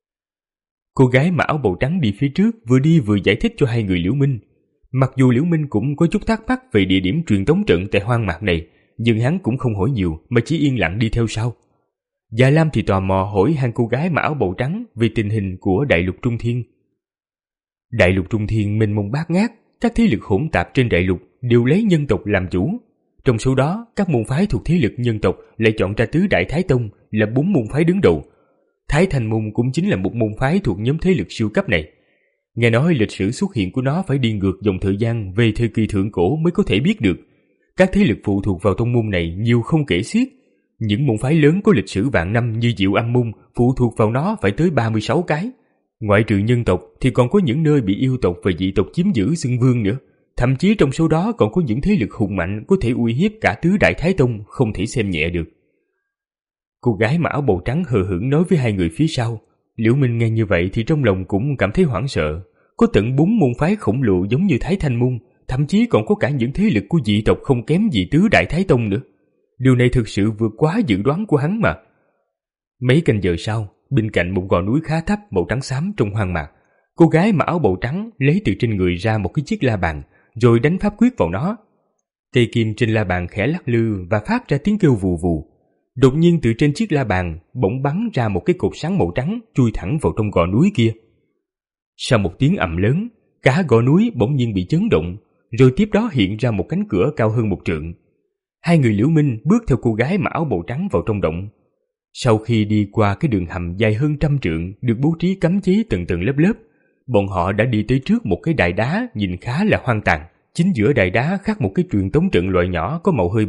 Cô gái mặc áo bào trắng đi phía trước vừa đi vừa giải thích cho hai người Liễu Minh. Mặc dù Liễu Minh cũng có chút thắc mắc về địa điểm truyền tống trận tại hoang mạc này, nhưng hắn cũng không hỏi nhiều mà chỉ yên lặng đi theo sau. Dạ Lam thì tò mò hỏi han cô gái mặc áo bào trắng về tình hình của Đại Lục Trung Thiên. Đại Lục Trung Thiên mênh mông bát ngát, các thế lực hỗn tạp trên đại lục đều lấy nhân tộc làm chủ. Trong số đó, các môn phái thuộc thế lực nhân tộc lại chọn ra tứ đại Thái Tông là bốn môn phái đứng đầu. Thái Thanh Môn cũng chính là một môn phái thuộc nhóm thế lực siêu cấp này. Nghe nói lịch sử xuất hiện của nó phải đi ngược dòng thời gian về thời kỳ thượng cổ mới có thể biết được. Các thế lực phụ thuộc vào tông môn này nhiều không kể xiết. Những môn phái lớn có lịch sử vạn năm như Diệu Âm Môn phụ thuộc vào nó phải tới ba mươi sáu cái. Ngoại trừ nhân tộc thì còn có những nơi bị yêu tộc và dị tộc chiếm giữ xưng vương nữa. Thậm chí trong số đó còn có những thế lực hùng mạnh có thể uy hiếp cả tứ đại Thái Tông, không thể xem nhẹ được. Cô gái mặc áo bào trắng hờ hững nói với hai người phía sau. Liễu Minh nghe như vậy thì trong lòng cũng cảm thấy hoảng sợ. Có tận bốn môn phái khổng lồ giống như Thái Thanh Môn, thậm chí còn có cả những thế lực của dị tộc không kém gì tứ đại Thái Tông nữa. Điều này thực sự vượt quá dự đoán của hắn mà. Mấy canh giờ sau, bên cạnh một gò núi khá thấp màu trắng xám trong hoang mạc, cô gái mặc áo bào trắng lấy từ trên người ra một cái chiếc la bàn, rồi đánh pháp quyết vào nó. Cây kim trên la bàn khẽ lắc lư và phát ra tiếng kêu vù vù. Đột nhiên từ trên chiếc la bàn bỗng bắn ra một cái cột sáng màu trắng chui thẳng vào trong gò núi kia. Sau một tiếng ầm lớn, cả gò núi bỗng nhiên bị chấn động, rồi tiếp đó hiện ra một cánh cửa cao hơn một trượng. Hai người Liễu Minh bước theo cô gái mặc áo bào trắng vào trong động. Sau khi đi qua cái đường hầm dài hơn trăm trượng được bố trí cấm chế tầng tầng lớp lớp, bọn họ đã đi tới trước một cái đài đá nhìn khá là hoang tàn. Chính giữa đài đá khắc một cái truyền tống trận loại nhỏ có màu hơi bạc,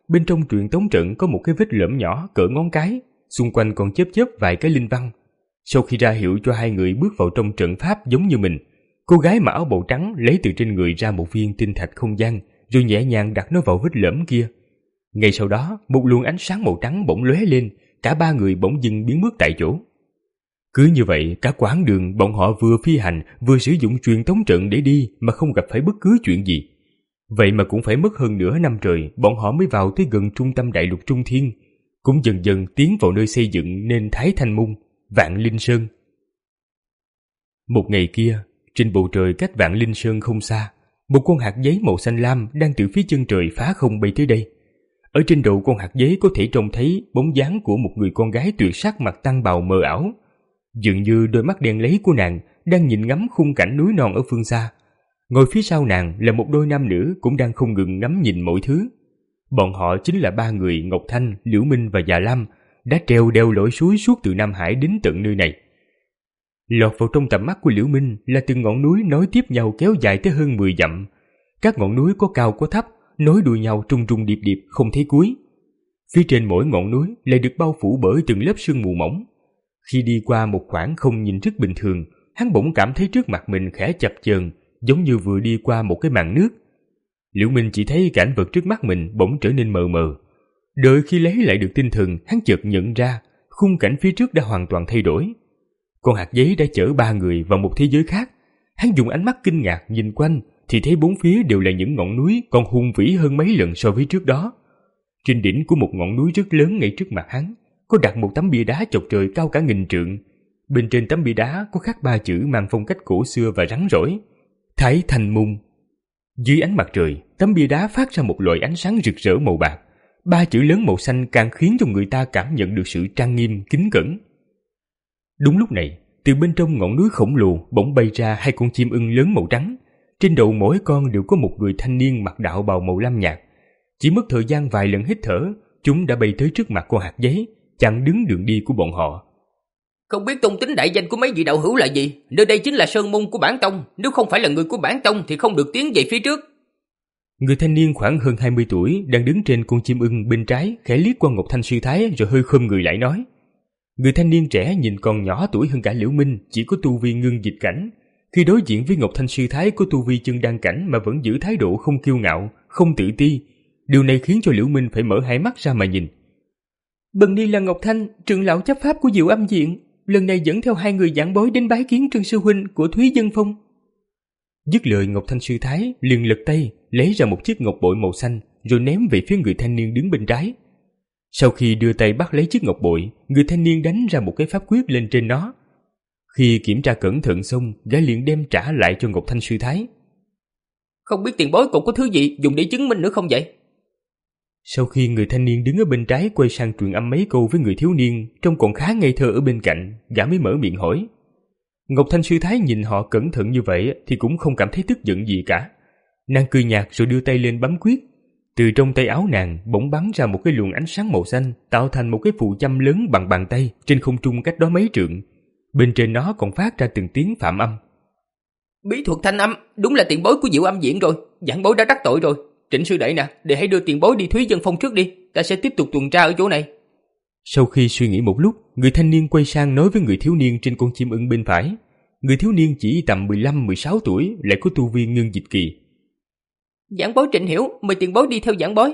bên trong truyền tống trận có một cái vết lõm nhỏ cỡ ngón cái, xung quanh còn chớp chớp vài cái linh văn. Sau khi ra hiệu cho hai người bước vào trong trận pháp giống như mình, cô gái mặc áo bào trắng lấy từ trên người ra một viên tinh thạch không gian, rồi nhẹ nhàng đặt nó vào vết lõm kia. Ngay sau đó, một luồng ánh sáng màu trắng bỗng lóe lên, cả ba người bỗng dưng biến mất tại chỗ. Cứ như vậy, cả quãng đường bọn họ vừa phi hành, vừa sử dụng truyền tống trận để đi mà không gặp phải bất cứ chuyện gì. Vậy mà cũng phải mất hơn nửa năm trời, bọn họ mới vào tới gần trung tâm đại lục Trung Thiên, cũng dần dần tiến vào nơi xây dựng nên Thái Thanh Môn, Vạn Linh Sơn. Một ngày kia, trên bầu trời cách Vạn Linh Sơn không xa, một con hạt giấy màu xanh lam đang từ phía chân trời phá không bay tới đây. Ở trên đầu con hạt giấy có thể trông thấy bóng dáng của một người con gái tuyệt sắc mặc tăng bào mờ ảo. Dường như đôi mắt đen lấy của nàng đang nhìn ngắm khung cảnh núi non ở phương xa. Ngồi phía sau nàng là một đôi nam nữ cũng đang không ngừng ngắm nhìn mọi thứ. Bọn họ chính là ba người Ngọc Thanh, Liễu Minh và Già Lam đã trèo đèo lội suối suốt từ Nam Hải đến tận nơi này. Lọt vào trong tầm mắt của Liễu Minh là từng ngọn núi nối tiếp nhau kéo dài tới hơn mười dặm. Các ngọn núi có cao có thấp, nối đuôi nhau trung trung điệp điệp không thấy cuối. Phía trên mỗi ngọn núi lại được bao phủ bởi từng lớp sương mù mỏng. Khi đi qua một khoảng không nhìn rất bình thường, hắn bỗng cảm thấy trước mặt mình khẽ chập chờn, giống như vừa đi qua một cái màn nước. Liễu Minh chỉ thấy cảnh vật trước mắt mình bỗng trở nên mờ mờ. Đợi khi lấy lại được tinh thần, hắn chợt nhận ra khung cảnh phía trước đã hoàn toàn thay đổi. Con hạt giấy đã chở ba người vào một thế giới khác. Hắn dùng ánh mắt kinh ngạc nhìn quanh thì thấy bốn phía đều là những ngọn núi còn hùng vĩ hơn mấy lần so với trước đó. Trên đỉnh của một ngọn núi rất lớn ngay trước mặt hắn có đặt một tấm bia đá chọc trời cao cả nghìn trượng. Bên trên tấm bia đá có khắc ba chữ mang phong cách cổ xưa và rắn rỏi: Thái Thanh Môn. Dưới ánh mặt trời, tấm bia đá phát ra một loại ánh sáng rực rỡ màu bạc. Ba chữ lớn màu xanh càng khiến cho người ta cảm nhận được sự trang nghiêm, kính cẩn. Đúng lúc này, từ bên trong ngọn núi khổng lồ bỗng bay ra hai con chim ưng lớn màu trắng. Trên đầu mỗi con đều có một người thanh niên mặc đạo bào màu lam nhạt. Chỉ mất thời gian vài lần hít thở, chúng đã bay tới trước mặt con hạt giấy, chặn đứng đường đi của bọn họ. Không biết tôn tính đại danh của mấy vị đạo hữu là gì? Nơi đây chính là sơn môn của bản tông, nếu không phải là người của bản tông thì không được tiến về phía trước. Người thanh niên khoảng hơn hai mươi tuổi đang đứng trên con chim ưng bên trái khẽ liếc qua Ngọc Thanh sư thái rồi hơi khom người lại nói. Người thanh niên trẻ nhìn còn nhỏ tuổi hơn cả Liễu Minh, chỉ có tu vi ngưng dịch cảnh. Khi đối diện với Ngọc Thanh sư thái có tu vi chân đan cảnh mà vẫn giữ thái độ không kiêu ngạo, không tự ti. Điều này khiến cho Liễu Minh phải mở hai mắt ra mà nhìn. Bần ni là Ngọc Thanh, trưởng lão chấp pháp của Diệu Âm Viện, lần này dẫn theo hai người giảng bối đến bái kiến Trương sư huynh của Thúy Dân Phong. Dứt lời, Ngọc Thanh sư thái liền lật tay lấy ra một chiếc ngọc bội màu xanh rồi ném về phía người thanh niên đứng bên trái. Sau khi đưa tay bắt lấy chiếc ngọc bội, người thanh niên đánh ra một cái pháp quyết lên trên nó. Khi kiểm tra cẩn thận xong, gã liền đem trả lại cho Ngọc Thanh sư thái. Không biết tiền bối còn có thứ gì dùng để chứng minh nữa không vậy? Sau khi người thanh niên đứng ở bên trái quay sang truyền âm mấy câu với người thiếu niên trông còn khá ngây thơ ở bên cạnh, gã mới mở miệng hỏi. Ngọc Thanh sư thái nhìn họ cẩn thận như vậy thì cũng không cảm thấy tức giận gì cả. Nàng cười nhạt rồi đưa tay lên bấm quyết. Từ trong tay áo nàng bỗng bắn ra một cái luồng ánh sáng màu xanh, tạo thành một cái phù châm lớn bằng bàn tay trên không trung cách đó mấy trượng. Bên trên nó còn phát ra từng tiếng phạm âm. Bí thuật thanh âm, đúng là tiền bối của Diệu Âm Viện rồi. Giảng bối đã đắc tội rồi. Trịnh sư đệ nè, để hãy đưa tiền bối đi Thúy Dân Phong trước đi, ta sẽ tiếp tục tuần tra ở chỗ này. Sau khi suy nghĩ một lúc, người thanh niên quay sang nói với người thiếu niên trên con chim ưng bên phải. Người thiếu niên chỉ tầm mười lăm mười sáu tuổi, lại có tu vi ngưng dịch kỳ. Giảng bối Trịnh hiểu, mời tiền bối đi theo giảng bối.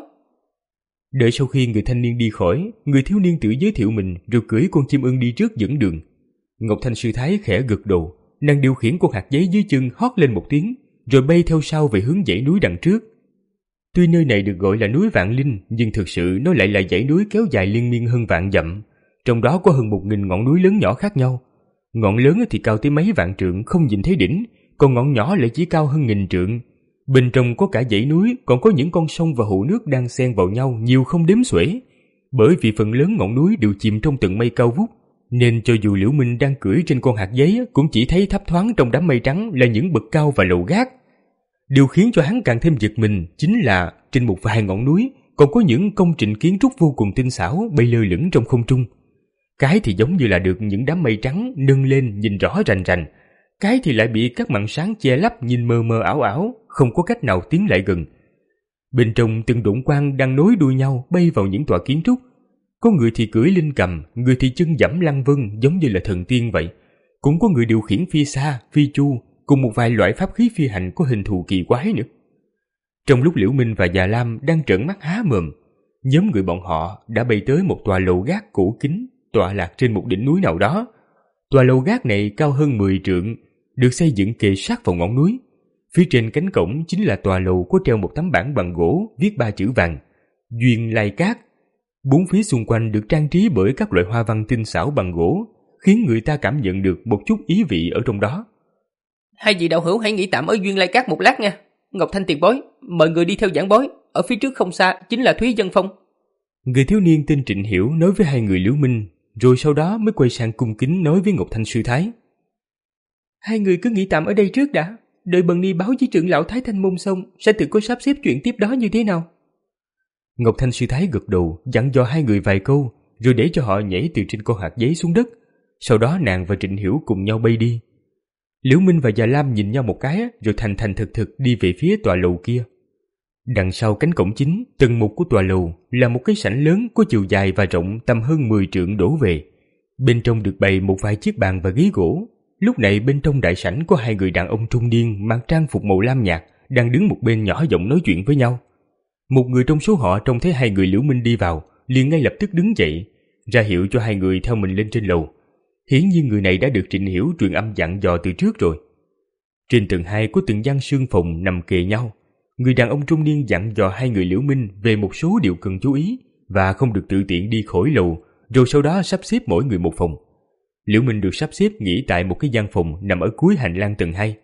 Đợi sau khi người thanh niên đi khỏi, người thiếu niên tự giới thiệu mình rồi cưỡi con chim ưng đi trước dẫn đường. Ngọc Thanh sư thái khẽ gật đầu, nàng điều khiển con hạt giấy dưới chân hót lên một tiếng, rồi bay theo sau về hướng dãy núi đằng trước. Tuy nơi này được gọi là núi Vạn Linh, nhưng thực sự nó lại là dãy núi kéo dài liên miên hơn vạn dặm. Trong đó có hơn một nghìn ngọn núi lớn nhỏ khác nhau. Ngọn lớn thì cao tới mấy vạn trượng không nhìn thấy đỉnh, còn ngọn nhỏ lại chỉ cao hơn nghìn trượng. Bên trong có cả dãy núi, còn có những con sông và hồ nước đang xen vào nhau nhiều không đếm xuể. Bởi vì phần lớn ngọn núi đều chìm trong tầng mây cao vút, nên cho dù Liễu Minh đang cưỡi trên con hạt giấy cũng chỉ thấy thấp thoáng trong đám mây trắng là những bậc cao và lầu gác. Điều khiến cho hắn càng thêm giật mình chính là trên một vài ngọn núi còn có những công trình kiến trúc vô cùng tinh xảo bay lơ lửng trong không trung. Cái thì giống như là được những đám mây trắng nâng lên nhìn rõ rành rành, cái thì lại bị các màn sáng che lấp nhìn mờ mờ ảo ảo, không có cách nào tiến lại gần. Bên trong từng độn quang đang nối đuôi nhau bay vào những tòa kiến trúc. Có người thì cưỡi linh cầm, người thì chân giẫm lăng vân giống như là thần tiên vậy. Cũng có người điều khiển phi xa, phi chu, cùng một vài loại pháp khí phi hành có hình thù kỳ quái nữa. Trong lúc Liễu Minh và Già Lam đang trợn mắt há mồm, nhóm người bọn họ đã bay tới một tòa lầu gác cổ kính tọa lạc trên một đỉnh núi nào đó. Tòa lầu gác này cao hơn mười trượng, được xây dựng kề sát vào ngọn núi. Phía trên cánh cổng chính là tòa lầu có treo một tấm bảng bằng gỗ viết ba chữ vàng: Duyên Lai Cát. Bốn phía xung quanh được trang trí bởi các loại hoa văn tinh xảo bằng gỗ, khiến người ta cảm nhận được một chút ý vị ở trong đó. Hai vị đạo hữu hãy nghỉ tạm ở Duyên Lai Cát một lát nha. Ngọc Thanh tiền bối, mời người đi theo giảng bối. Ở phía trước không xa chính là Thúy Dân Phong. Người thiếu niên tên Trịnh Hiểu nói với hai người Liễu Minh, rồi sau đó mới quay sang cung kính nói với Ngọc Thanh sư thái: Hai người cứ nghỉ tạm ở đây trước đã, đợi bần ni báo với trưởng lão Thái Thanh Môn xong sẽ tự có sắp xếp chuyện tiếp đó như thế nào. Ngọc Thanh sư thái gật đầu, dặn dò hai người vài câu, rồi để cho họ nhảy từ trên con hạt giấy xuống đất. Sau đó nàng và Trịnh Hiểu cùng nhau bay đi. Liễu Minh và Già Lam nhìn nhau một cái, rồi thành thành thực thực đi về phía tòa lầu kia. Đằng sau cánh cổng chính, tầng một của tòa lầu là một cái sảnh lớn có chiều dài và rộng tầm hơn mười trượng đổ về. Bên trong được bày một vài chiếc bàn và ghế gỗ. Lúc này bên trong đại sảnh có hai người đàn ông trung niên mặc trang phục màu lam nhạt đang đứng một bên nhỏ giọng nói chuyện với nhau. Một người trong số họ trông thấy hai người Liễu Minh đi vào, liền ngay lập tức đứng dậy, ra hiệu cho hai người theo mình lên trên lầu. Hiển nhiên người này đã được Trịnh Hiểu truyền âm dặn dò từ trước rồi. Trên tầng hai có từng gian sương phòng nằm kề nhau. Người đàn ông trung niên dặn dò hai người Liễu Minh về một số điều cần chú ý và không được tự tiện đi khỏi lầu, rồi sau đó sắp xếp mỗi người một phòng. Liễu Minh được sắp xếp nghỉ tại một cái gian phòng nằm ở cuối hành lang tầng hai.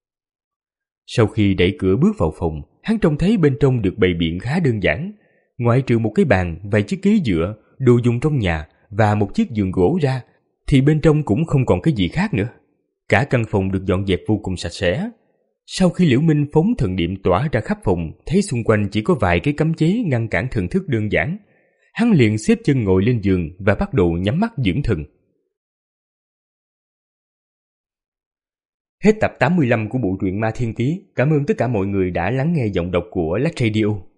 Sau khi đẩy cửa bước vào phòng, hắn trông thấy bên trong được bày biện khá đơn giản. Ngoại trừ một cái bàn, vài chiếc ghế dựa, đồ dùng trong nhà và một chiếc giường gỗ ra, thì bên trong cũng không còn cái gì khác nữa. Cả căn phòng được dọn dẹp vô cùng sạch sẽ. Sau khi Liễu Minh phóng thần niệm tỏa ra khắp phòng, thấy xung quanh chỉ có vài cái cấm chế ngăn cản thần thức đơn giản, hắn liền xếp chân ngồi lên giường và bắt đầu nhắm mắt dưỡng thần. Hết tập tám mươi lăm của bộ truyện Ma Thiên Ký. Cảm ơn tất cả mọi người đã lắng nghe giọng đọc của Lắc Radio.